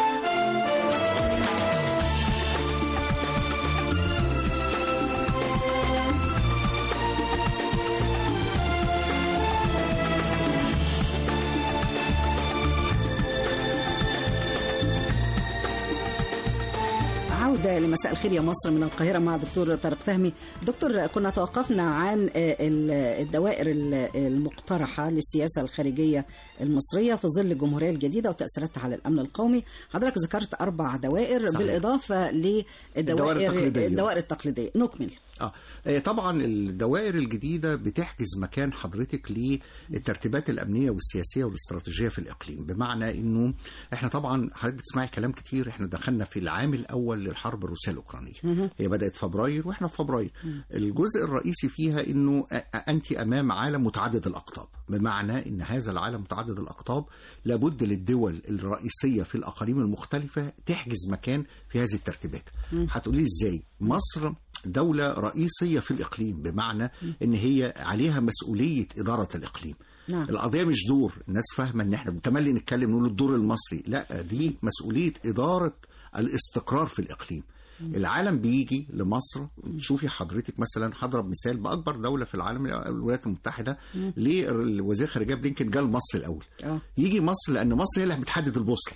عودة لمساء الخير يا مصر من القاهرة مع دكتور طارق فهمي. دكتور، كنا توقفنا عن الدوائر المقترحة للسياسة الخارجية المصرية في ظل الجمهورية الجديدة وتأثيراتها على الأمن القومي. حضرتك ذكرت أربع دوائر صحيح. بالإضافة للدوائر التقليدية. الدوائر التقليدية نكمل. آه طبعا الدوائر الجديدة بتحجز مكان حضرتك للترتيبات الأمنية والسياسية والاستراتيجية في الإقليم. بمعنى إنه إحنا طبعا حضرتك بتسمعي كلام كتير. إحنا دخلنا في العام الأول للحرب الروسية الأوكرانية. هي بدأت فبراير وإحنا في فبراير. الجزء الرئيسي فيها إنه أنت أمام عالم متعدد الأقطاب. بمعنى إن هذا العالم متعدد الأقطاب لابد للدول الرئيسية في الأقاليم المختلفة تحجز مكان في هذه الترتيبات. هتقولي إزاي؟ مصر دولة رئيسية في الإقليم، بمعنى إن هي عليها مسؤولية إدارة الإقليم. نعم. القضية مش دور، الناس فاهمة إن إحنا بنتملي نتكلم نقول الدور المصري، لا، دي مسؤولية إدارة الاستقرار في الإقليم. م. العالم بيجي لمصر. شوفي حضرتك مثلا، هضرب مثال بأكبر دولة في العالم الولايات المتحدة. ليه الوزير الخارجية بلينكن جاء لمصر الأول؟ أوه. يجي مصر لأن مصر هي اللي بتحدد البوصلة،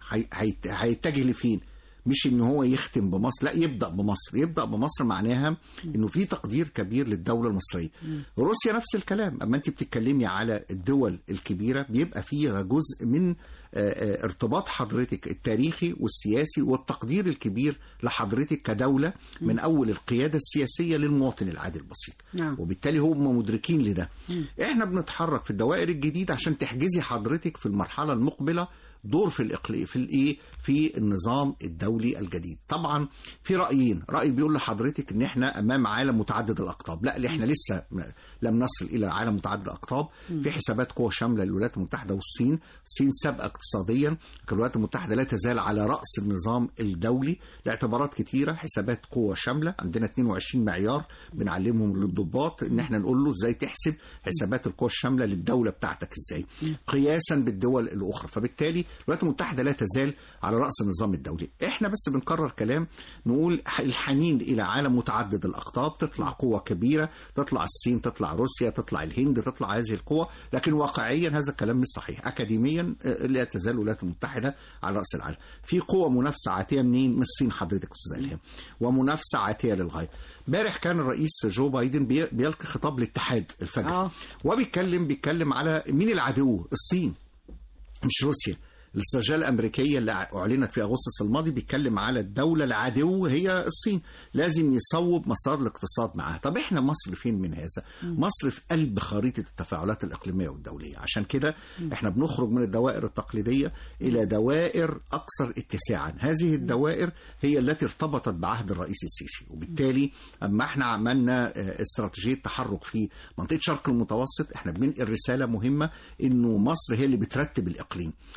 هيتجه لفين. مش ان هو يختم بمصر، لا، يبدأ بمصر. يبدأ بمصر معناها انه في تقدير كبير للدولة المصرية. روسيا نفس الكلام. اما انت بتتكلمي على الدول الكبيرة بيبقى فيها جزء من ارتباط حضرتك التاريخي والسياسي والتقدير الكبير لحضرتك كدولة، من اول القيادة السياسية للمواطن العادي البسيط. نعم. وبالتالي هم مدركين لده. احنا بنتحرك في الدوائر الجديدة عشان تحجزي حضرتك في المرحلة المقبلة دور في الإقليم، في الايه في النظام الدولي الجديد. طبعا في رايين، راي بيقول لحضرتك ان احنا امام عالم متعدد الاقطاب. لا، اللي احنا لسه لم نصل الى عالم متعدد الاقطاب. في حسابات قوى شامله للولايات المتحده والصين. الصين سابقه اقتصاديا، لكن الولايات المتحده لا تزال على راس النظام الدولي لاعتبارات كثيره. حسابات قوى شامله، عندنا اثنين وعشرين معيار بنعلمهم للضباط ان احنا نقول له ازاي تحسب حسابات القوى الشامله للدوله بتاعتك ازاي قياسا بالدول الاخرى. فبالتالي الولايات المتحدة لا تزال على رأس النظام الدولي. احنا بس بنكرر كلام، نقول الحنين إلى عالم متعدد الأقطاب. تطلع قوة كبيرة، تطلع الصين، تطلع روسيا، تطلع الهند، تطلع هذه القوة. لكن واقعيا هذا الكلام مش صحيح. أكاديميا لا تزال الولايات المتحدة على رأس العالم. في قوة منافسة عاتية منين؟ من الصين حضرتك أستاذ إلهام، ومنافسة عاتية للغاية. امبارح كان الرئيس جو بايدن بيلقي خطاب الاتحاد الفجر. آه. وبيتكلم بيتكلم على مين العدو؟ الصين مش روسيا. الاستراتيجية الأمريكية اللي أعلنت في أغسطس الماضي بيتكلم على الدولة العدو هي الصين، لازم يصوب مسار الاقتصاد معها. طب إحنا مصر فين من هذا؟ مصر في قلب خريطة التفاعلات الإقليمية والدولية. عشان كده إحنا بنخرج من الدوائر التقليدية إلى دوائر أكثر اتساعا. هذه الدوائر هي التي ارتبطت بعهد الرئيس السيسي. وبالتالي أما إحنا عملنا استراتيجية تحرك في منطقة شرق المتوسط، إحنا بننقل رسالة مهمة إنه مصر هي اللي بترتب الإقليم. أما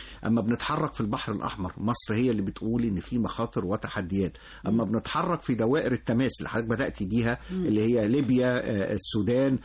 بنتحرك في البحر الأحمر مصر هي اللي بتقول إن في مخاطر وتحديات. أما بنتحرك في دوائر التماس اللي حضرتك بدأت بيها اللي هي ليبيا، السودان،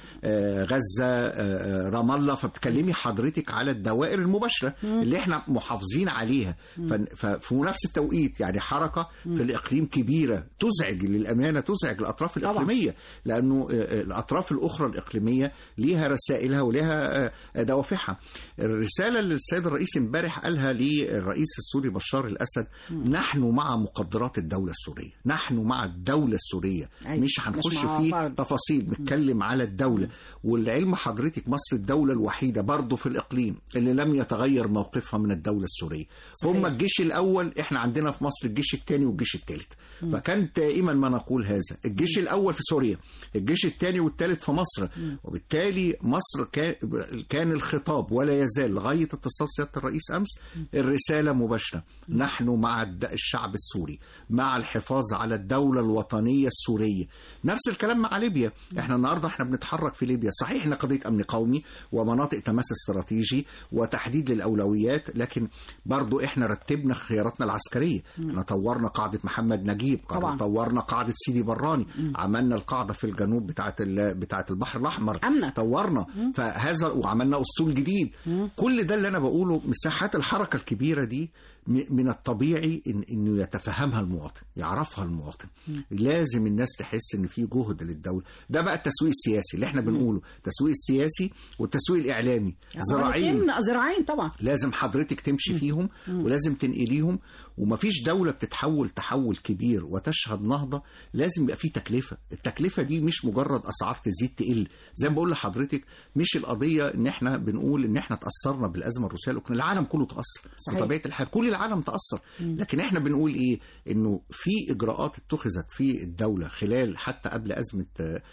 غزة، رام الله، فبتكلمي حضرتك على الدوائر المباشرة اللي احنا محافظين عليها. ففي نفس التوقيت يعني حركة في الإقليم كبيرة تزعج للأمانة، تزعج الأطراف الإقليمية، لأنه الأطراف الأخرى الإقليمية ليها رسائلها ولها دوافعها. الرسالة اللي السيد الرئيس امبارح قالها للرئيس السوري بشار الأسد: نحن مع مقدرات الدولة السورية، نحن مع الدولة السورية، مش هنخش في تفاصيل، نتكلم على الدولة. والعلم حضرتك مصر الدولة الوحيدة برضو في الإقليم اللي لم يتغير موقفها من الدولة السورية. صحيح. هم الجيش الأول، احنا عندنا في مصر الجيش الثاني والجيش الثالث، فكان دائما ما نقول هذا: الجيش الأول في سوريا، الجيش الثاني والثالث في مصر. وبالتالي مصر كان الخطاب ولا يزال لغاية اتصال سيادة الرئيس أمس الرسالة مباشرة: نحن مع الشعب السوري، مع الحفاظ على الدولة الوطنية السورية. نفس الكلام مع ليبيا. احنا النهاردة احنا بنتحرك في ليبيا، صحيح احنا قضية أمن قومي ومناطق تماس استراتيجي وتحديد للأولويات، لكن برضو احنا رتبنا خياراتنا العسكرية. احنا طورنا قاعدة محمد نجيب، طورنا قاعدة سيدي براني، عملنا القاعدة في الجنوب بتاعة بتاعة البحر الأحمر، أمنا. طورنا فهذا، وعملنا أسطول جديد. كل ده اللي أنا بقوله، مساحات الحركة الكبيرة دي من الطبيعي إن إنه يتفهمها المواطن، يعرفها المواطن. لازم الناس تحس إن في جهد للدولة. ده بقى التسويق السياسي اللي احنا بنقوله، التسويق السياسي والتسويق الإعلامي، زراعين زراعين طبعا لازم حضرتك تمشي فيهم ولازم تنقليهم. ومفيش دولة بتتحول تحول كبير وتشهد نهضة لازم يبقى فيه تكلفة. التكلفة دي مش مجرد أسعار تزيد تقل، زي ما بقول لحضرتك مش القضية إن احنا بنقول إن احنا تأثرنا بالأزمة الروسية الأوكرانية، العالم كله تأثر بطبيعة الحال، كل العالم تأثر. لكن احنا بنقول إيه؟ إنه في إجراءات اتخذت في الدولة خلال حتى قبل أزمة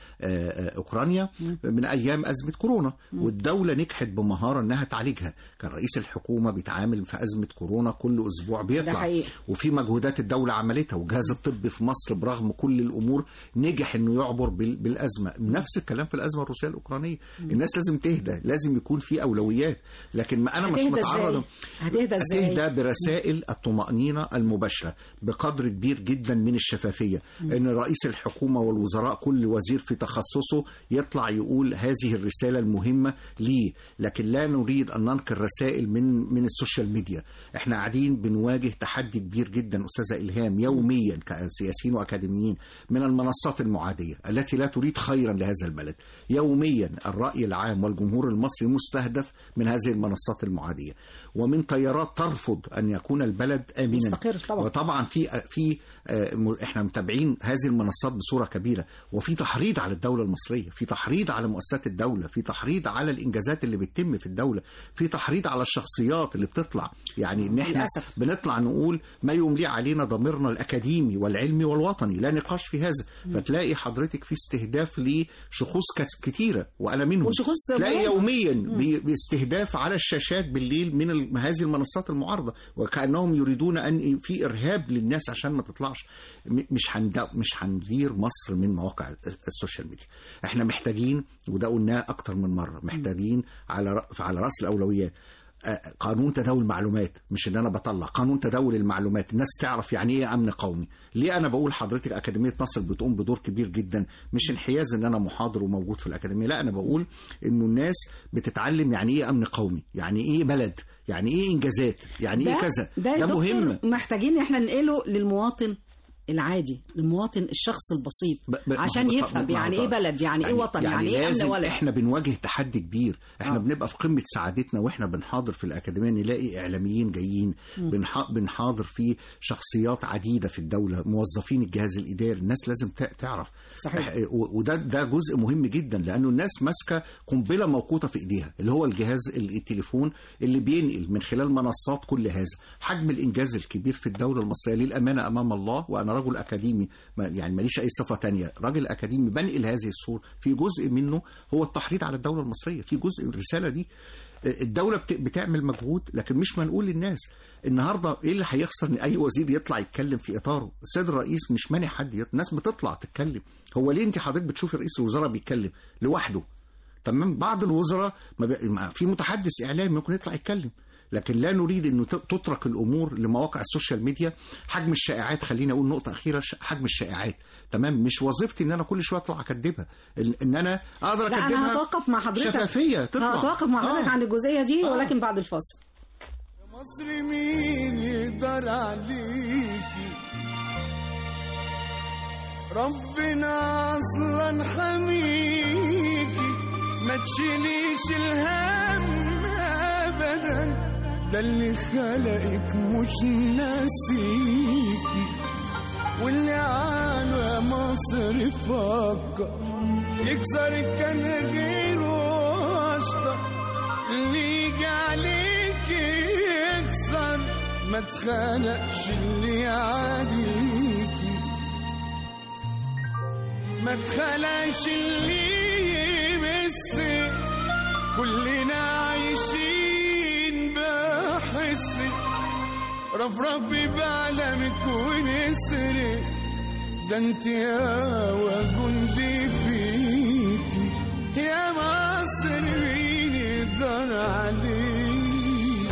أوكرانيا من أيام أزمة كورونا، والدولة نجحت بمهارة إنها تعالجها. كان رئيس الحكومة بيتعامل في أزمة كورونا كل أسبوع بيطلع، وفي مجهودات الدولة عملتها، وجهاز الطب في مصر برغم كل الأمور نجح إنه يعبر بالأزمة. نفس الكلام في الأزمة الروسية الأوكرانية. الناس لازم تهدى، لازم يكون في أولويات. لكن ما أنا مش متعرض. هتهدى ازاي؟ هتهدى برسائل الطمأنينة المباشرة بقدر كبير جدا من الشفافية. م. إن رئيس الحكومة والوزراء كل وزير في تخصصه يطلع يقول هذه الرسالة المهمة ليه. لكن لا نريد أن ننقل رسائل من من السوشيال ميديا. احنا قاعدين بنواجه تحدي كبير جدا أستاذة إلهام يوميا كسياسيين وأكاديميين من المنصات المعادية التي لا تريد خيرا لهذا البلد. يوميا الرأي العام والجمهور المصري مستهدف من هذه المنصات المعادية، ومن تيارات ترفض أن يكون البلد آمنا. طبعا. وطبعا في في احنا متابعين هذه المنصات بصورة كبيرة، وفي تحريض على الدولة المصرية، في تحريض على مؤسسات الدولة، في تحريض على الإنجازات اللي بتتم في الدولة، في تحريض على الشخصيات اللي بتطلع. يعني ان احنا للأسف بنطلع نقول ما يملي علينا ضميرنا الأكاديمي والعلمي والوطني، لا نقاش في هذا. م. فتلاقي حضرتك في استهداف لشخوص كتيرة وأنا منهم، تلاقي يوميا باستهداف على الشاشات بالليل من هذه المنصات المعارضة، وكأنهم يريدون أن في إرهاب للناس عشان ما تطلعش. مش مش هندير مصر من مواقع السوشيال ميديا. احنا محتاجين، وده قلناه أكتر من مرة، محتاجين على على رأس الأولويات قانون تداول المعلومات. مش ان انا بطلع قانون تداول المعلومات، الناس تعرف يعني ايه امن قومي. ليه انا بقول حضرتك اكاديميه نصر بتقوم بدور كبير جدا؟ مش انحياز ان انا محاضر وموجود في الاكاديميه، لا، انا بقول انه الناس بتتعلم يعني ايه امن قومي، يعني ايه بلد، يعني ايه انجازات، يعني ايه كذا. ده, ده مهم، محتاجين احنا ننقله للمواطن العادي، المواطن الشخص البسيط، ب... ب... عشان ب... يفهم ب... يعني ايه بلد، يعني, يعني ايه وطن، يعني, يعني ايه امن ولا. احنا بنواجه تحدي كبير. احنا آه. بنبقى في قمة سعادتنا واحنا بنحاضر في الأكاديمية نلاقي إعلاميين جايين، بنح... بنحاضر في شخصيات عديدة في الدولة، موظفين الجهاز الإداري. الناس لازم تعرف. صحيح. وده ده جزء مهم جدا، لأنه الناس ماسكة قنبلة موقوتة في إيديها اللي هو الجهاز التليفون اللي بينقل من خلال منصات كل هذا. حجم الإنجاز الكبير في الدولة المصرية للأمانة أمام الله، وأنا رجل أكاديمي يعني ماليش أي صفة تانية، راجل أكاديمي بنقل هذه الصورة. في جزء منه هو التحريض على الدولة المصرية، في جزء الرسالة دي الدولة بتعمل مجهود، لكن مش منقول للناس. النهاردة إيه اللي هيخسر إن أي وزير يطلع يتكلم في إطاره؟ السيد الرئيس مش مانع حد يطلع. الناس بتطلع تتكلم. هو ليه أنت حضرتك بتشوفي رئيس الوزراء بيتكلم لوحده؟ تمام. بعض الوزراء ما في متحدث إعلامي ممكن يطلع يتكلم، لكن لا نريد انه تترك الامور لمواقع السوشيال ميديا. حجم الشائعات، خليني اقول نقطه اخيره، حجم الشائعات تمام، مش وظيفتي ان انا كل شويه اطلع اكدبها، ان انا اقدر اكدبها. لا انا هتوقف مع حضرتك، شفافيه تطلع، هتوقف مع حضرتك آه. عن الجزئيه دي آه. ولكن بعد الفاصل. مصر مين يقدر عليكي، ربنا اصلا حميكي، ما تشيليش الهم ابدا، ده اللي خلقك مش ناسيكي، واللي على مصر فكر يكسرك كان غيره اشطر، اللي يجي عليكي يكسر، ما تخلقش اللي يعاديكي، ما تخلقش اللي يمسك، كلنا عايشين بحسك، رفرفي بعلمك ونسرك، ده انت هوا جندي فيكي، يا مصر مين يقدر عليكي.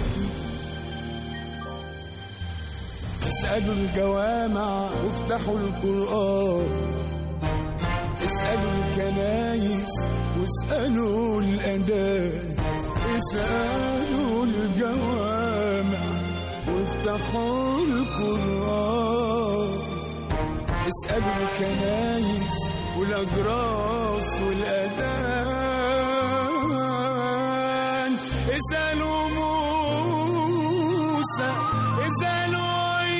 اسألوا الجوامع وافتحوا القرآن، اسألوا الكنايس واسألوا الأذان، اسألوا الجوامع وافتحوا القرآن، اسألوا الكنايس والأجراس والأذان، اسألوا موسى، اسألوا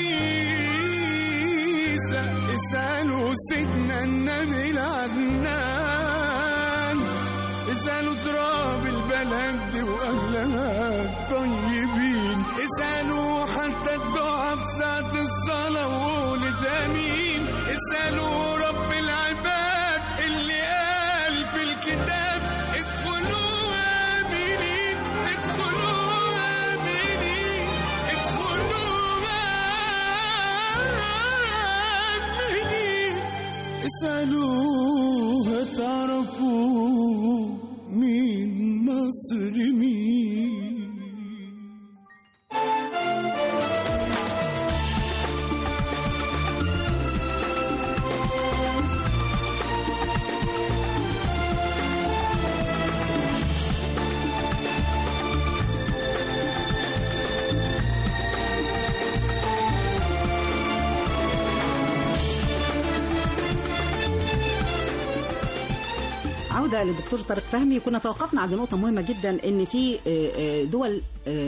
عيسى، اسألوا سيدنا النبي العدنان، اسألوا تراب البلد وأهلها الطيبين، اسألوا حتى الدعاء بساعة الصلاة وقولت آمين، اسألوا رب العباد اللي قال في الكتاب ادخلوا آمنين، ادخلوا آمنين، ادخلوا آمنين، اسألوا هتعرفوا مين مصر مين. عودة للدكتور طارق فهمي. كنا توقفنا عند نقطة مهمة جدا، ان في دول،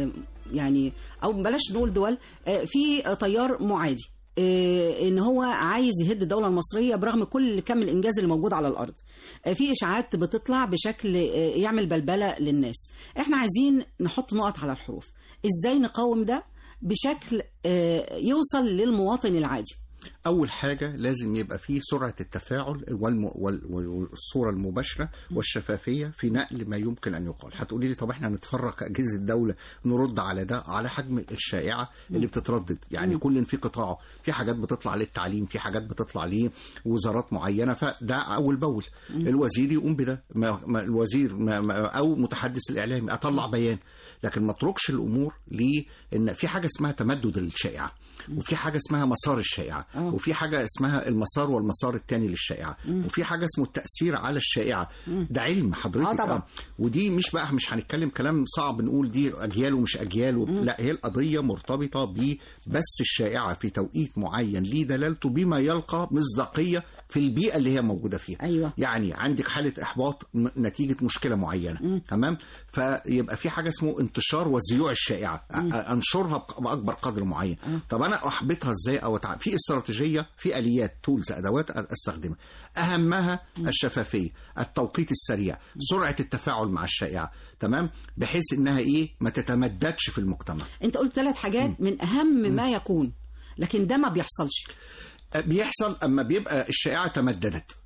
يعني او بلاش نقول دول، في تيار معادي ان هو عايز يهد الدولة المصرية برغم كل كم الانجاز اللي موجود على الارض. في اشاعات بتطلع بشكل يعمل بلبلة للناس. احنا عايزين نحط نقط على الحروف، ازاي نقاوم ده بشكل يوصل للمواطن العادي. أول حاجة لازم يبقى فيه سرعة التفاعل والم... والصورة المباشرة والشفافية في نقل ما يمكن أن يقال. هتقولي لي طب احنا نتفرج كأجهزة الدولة نرد على ده، على حجم الشائعة اللي بتتردد، يعني كل في قطاعه، في حاجات بتطلع للتعليم، في حاجات بتطلع لوزارات معينة، فده أول بأول الوزير يقوم بده، ما... ما الوزير ما... ما... أو متحدث الإعلامي أطلع بيان، لكن ما تركش الأمور لأن في حاجة اسمها تمدد الشائعة، وفي حاجة اسمها مسار الشائعة، أوه. وفي حاجة اسمها المسار والمسار الثاني للشائعة، مم. وفي حاجة اسمه التأثير على الشائعة، مم. ده علم حضرتك. آه طبعا. ودي مش بقى مش هنتكلم كلام صعب نقول دي أجيال ومش أجيال و... لا، هي القضية مرتبطة ببث الشائعة في توقيت معين ليه دلالته بما يلقى مصداقية في البيئة اللي هي موجودة فيها. أيوة. يعني عندك حالة إحباط نتيجة مشكلة معينة، تمام، فيبقى في حاجة اسمه انتشار وزيوع الشائعة، مم. أنشرها بأكبر قدر معين. مم. طب أنا أحبطها إزاي؟ أو تع... في استراتيجية، في آليات، تولز، أدوات أستخدمها، أهمها مم. الشفافية، التوقيت السريع، سرعة التفاعل مع الشائعة، تمام، بحيث إنها إيه ما تتمددش في المجتمع. أنت قلت ثلاث حاجات مم. من أهم مم. ما يكون، لكن ده ما بيحصلش. بيحصل أما بيبقى الشائعة تمددت،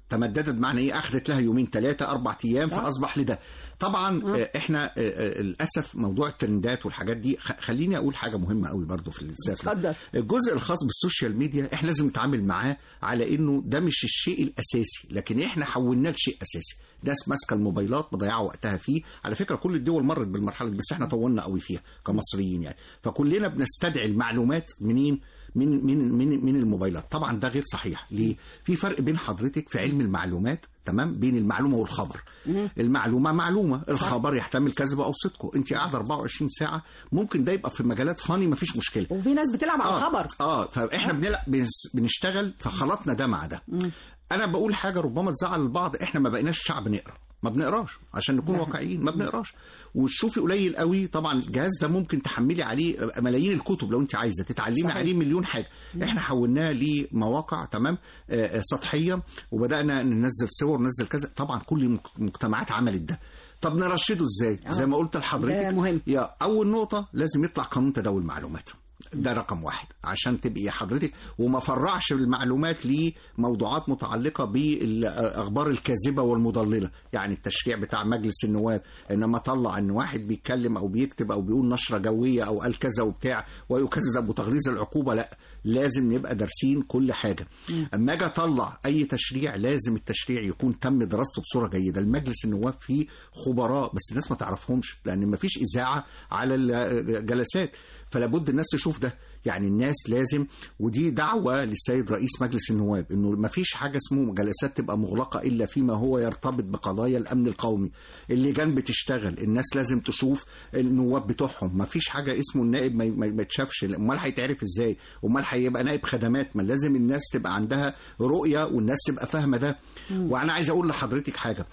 تمددت بمعنى ايه؟ اخذت لها يومين ثلاثه اربع ايام فاصبح لده. طبعا آه. احنا آه للاسف موضوع الترندات والحاجات دي، خليني اقول حاجه مهمه قوي برضو في السياسه. الجزء الخاص بالسوشيال ميديا احنا لازم نتعامل معاه على انه ده مش الشيء الاساسي، لكن احنا حولناه لشيء اساسي. ناس ماسكه الموبايلات مضيعه وقتها فيه، على فكره كل الدول مرت بالمرحله دي بس احنا طولنا قوي فيها كمصريين يعني. فكلنا بنستدعي المعلومات منين؟ من من من من الموبايلات. طبعا ده غير صحيح. ليه؟ في فرق بين حضرتك في علم المعلومات تمام بين المعلومه والخبر. المعلومه معلومه، الخبر يحتمل كذب او صدقه. انت قاعده أربعة وعشرين ساعه، ممكن ده يبقى في مجالات فاني مفيش مشكله، وفي ناس بتلعب على آه الخبر. اه فاحنا بنلعب بنشتغل فخلطنا ده مع ده. مم. انا بقول حاجه ربما تزعل البعض، احنا ما بقيناش شعب نقرا، ما بنقراش عشان نكون واقعيين، ما بنقراش وتشوفي قليل قوي. طبعا الجهاز ده ممكن تحملي عليه ملايين الكتب لو انت عايزه تتعلمي صحيح. عليه مليون حاجه. احنا حولناه لمواقع تمام آه سطحيه، وبدانا ننزل صور ننزل كذا. طبعا كل المجتمعات عملت ده. طب نرشده ازاي؟ أوه. زي ما قلت لحضرتك مهم. يا اول نقطه لازم يطلع قانون تداول المعلومات، ده رقم واحد عشان تبقي حضرتك وما فرعش المعلومات لموضوعات متعلقة بالأخبار الكاذبة والمضللة. يعني التشريع بتاع مجلس النواب انما طلع ان واحد بيتكلم او بيكتب او بيقول نشرة جوية او قال كذا وبتاع ويكذب وتغليظ العقوبة، لا لازم نبقى دارسين كل حاجة. اما اجي اطلع اي تشريع لازم التشريع يكون تم دراسته بصورة جيدة. المجلس النواب فيه خبراء بس الناس ما تعرفهمش لان ما فيش اذاعة على الجلسات، فلا بد الناس تشوف ده. يعني الناس لازم، ودي دعوة للسيد رئيس مجلس النواب، انه ما فيش حاجة اسمه جلسات تبقى مغلقة الا فيما هو يرتبط بقضايا الامن القومي. اللجان بتشتغل، الناس لازم تشوف النواب بتوعهم. ما فيش حاجة اسمه النائب ما يتشافش، امال هيتعرف ازاي؟ امال هيبقى نائب خدمات؟ ما لازم الناس تبقى عندها رؤية والناس تبقى فاهمة ده. وانا عايز اقول لحضرتك حاجة،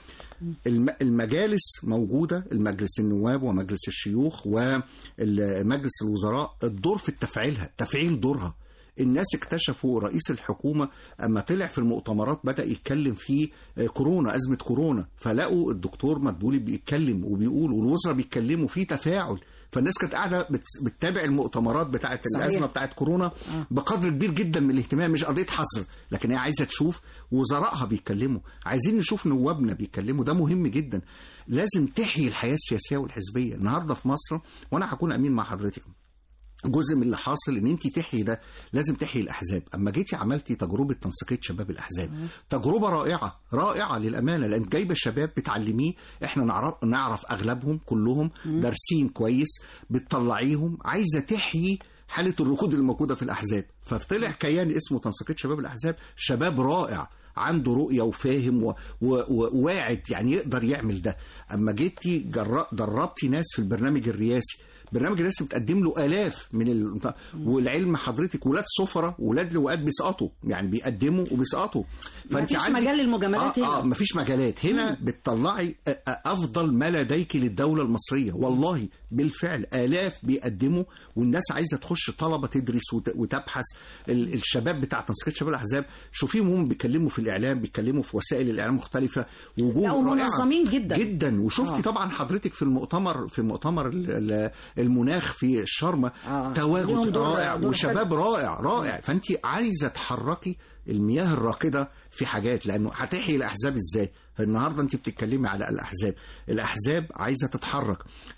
المجالس موجودة، المجلس النواب ومجلس الشيوخ ومجلس الوزراء، الدور في تفعيلها، تفعيل دورها. الناس اكتشفوا رئيس الحكومة أما طلع في المؤتمرات بدأ يتكلم في كورونا، أزمة كورونا، فلقوا الدكتور مدبولي بيتكلم وبيقول والوزراء بيتكلموا في تفاعل. فالناس كانت قاعدة بتتابع المؤتمرات بتاعة الأزمة بتاعة كورونا بقدر كبير جدا من الاهتمام، مش قضية حظر، لكن هي عايزة تشوف وزرائها بيتكلموا، عايزين نشوف نوابنا بيتكلموا. ده مهم جدا. لازم تحيي الحياة السياسية والحزبية النهاردة في مصر. وأنا هكون أمين مع حضرتك، جزء من اللي حاصل ان انت تحيي ده، لازم تحيي الاحزاب. اما جيتي عملتي تجربه تنسيقيه شباب الاحزاب، تجربه رائعه رائعه للامانه، لان جايبه شباب بتعلميه، احنا نعرف نعرف اغلبهم كلهم دارسين كويس، بتطلعيهم، عايزه تحيي حاله الركود الموجوده في الاحزاب. فطلع كيان اسمه تنسيقيه شباب الاحزاب، شباب رائع عنده رؤية وفاهم وواعد يعني يقدر يعمل ده. اما جيتي دربتي ناس في البرنامج الرئاسي، برنامج الرئاسي بتقدم له آلاف من ال... والعلم حضرتك ولاد سفرة ولاد لواءات بيسقطوا، يعني بيقدموا وبيسقطوا. فانت مفيش مجال للمجاملات آه هنا. اه مفيش مجالات هنا. مم. بتطلعي افضل ما لديك للدولة المصرية، والله بالفعل آلاف بيقدموا، والناس عايزة تخش طلبة تدرس وت... وتبحث. ال... الشباب بتاع تنسيقية شباب الأحزاب شوفيهم هم بيتكلموا في الإعلام، بيتكلموا في وسائل الإعلام مختلفة، وجوه رائعة منظمين جدا جدا. وشفتي آه. طبعا حضرتك في المؤتمر في مؤتمر ال... المناخ في الشرم آه. تواجد رائع وشباب رائع رائع. فانت عايزه تحركي المياه الراكده في حاجات، لانه هتحيي الاحزاب ازاي؟ النهارده انت بتتكلمي على الاحزاب، الاحزاب عايزه تتحرك،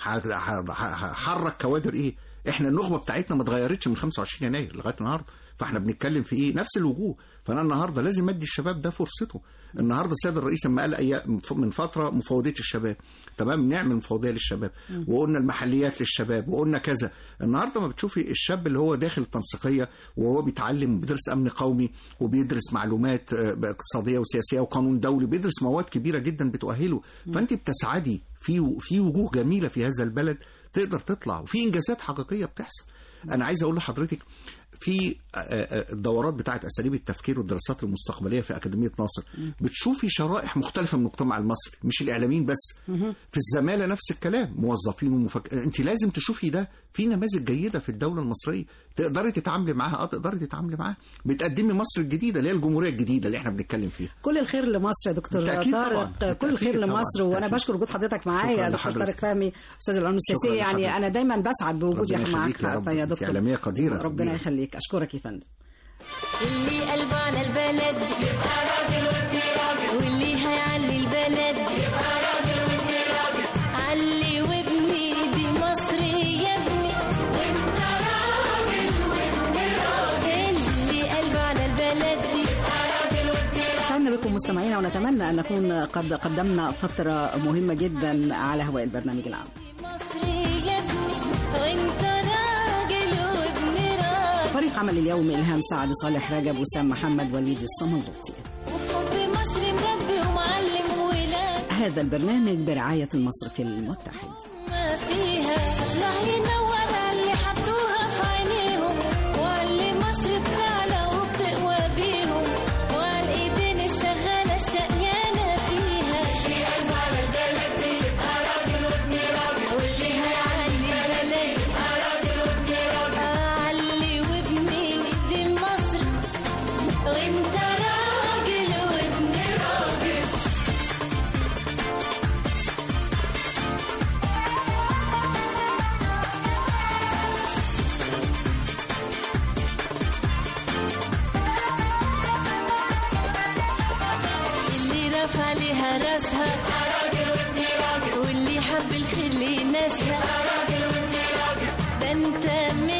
هحرك كوادر ايه؟ احنا النخبه بتاعتنا ما اتغيرتش من خمسة وعشرين يناير لغايه النهارده، فاحنا بنتكلم في ايه؟ نفس الوجوه. فانا النهارده لازم ادي الشباب ده فرصته. النهارده السيد الرئيس لما قال ايام من فتره مفوضيه الشباب، تمام، نعمل مفوضيه للشباب، وقلنا المحليات للشباب، وقلنا كذا. النهارده ما بتشوفي الشاب اللي هو داخل التنسيقيه وهو بيتعلم وبيدرس امن قومي وبيدرس معلومات اقتصاديه وسياسيه وقانون دولي، بيدرس مواد كبيره جدا بتؤهله. فانت بتسعدي في في وجوه جميله في هذا البلد تقدر تطلع، وفي انجازات حقيقيه بتحصل. انا عايز اقول لحضرتك في الدورات بتاعت اساليب التفكير والدراسات المستقبليه في اكاديميه ناصر، بتشوفي شرائح مختلفه من المجتمع المصري، مش الاعلاميين بس. في الزماله نفس الكلام، موظفين ومفك... انت لازم تشوفي ده. في نماذج جيده في الدوله المصريه تقدري تتعاملي معاها، اه تقدري تتعاملي معاها. بتقدمي مصر الجديده اللي هي الجمهوريه الجديده اللي احنا بنتكلم فيها. كل الخير لمصر يا دكتور طارق، كل الخير لمصر. وانا بشكر وجود حضرتك معايا يا دكتور طارق فهمي استاذ العلوم السياسيه. يعني انا دايما بسعد بوجودي معاك يا دكتور. اعلاميه قديره، ربنا يخليك. اشكرك يا فندم. اللي قلبه على البلد يبقى راجل وابن راجل، واللي هيعلي البلد يبقى راجل وابن راجل. علي وابني دي مصر يا ابني، وانت راجل وابن راجل. اللي قلبه على البلد يبقى راجل وابن راجل. سعدنا بكم مستمعينا، ونتمنى أن نكون قد قدمنا فترة مهمة جدا على هواء البرنامج العام. مصر يا ابني وانت راجل وابن راجل. فريق عمل اليوم: إلهام سعد، صالح رجب، وسام محمد، وليد الصملوطي. وحب مصر مربي ومعلم ولاد. هذا البرنامج برعاية المصرف المتحد. ما فيها لا ينور اللي حطوها في عينيهم، واللي مصر بتعلى وبتقوى بيهم، والايدين الشغالة الشقيانة فيها. اللي قلب على البلد يبقى راجل وابن راجل، واللي هيعلي البلد يبقى راجل وابن راجل. علي وابني دي مصر وانت راجل وابن راجل. اللي رفع لها راسها راجل وابن راجل، واللي حب الخير لناسها راجل وابن راجل. ده انت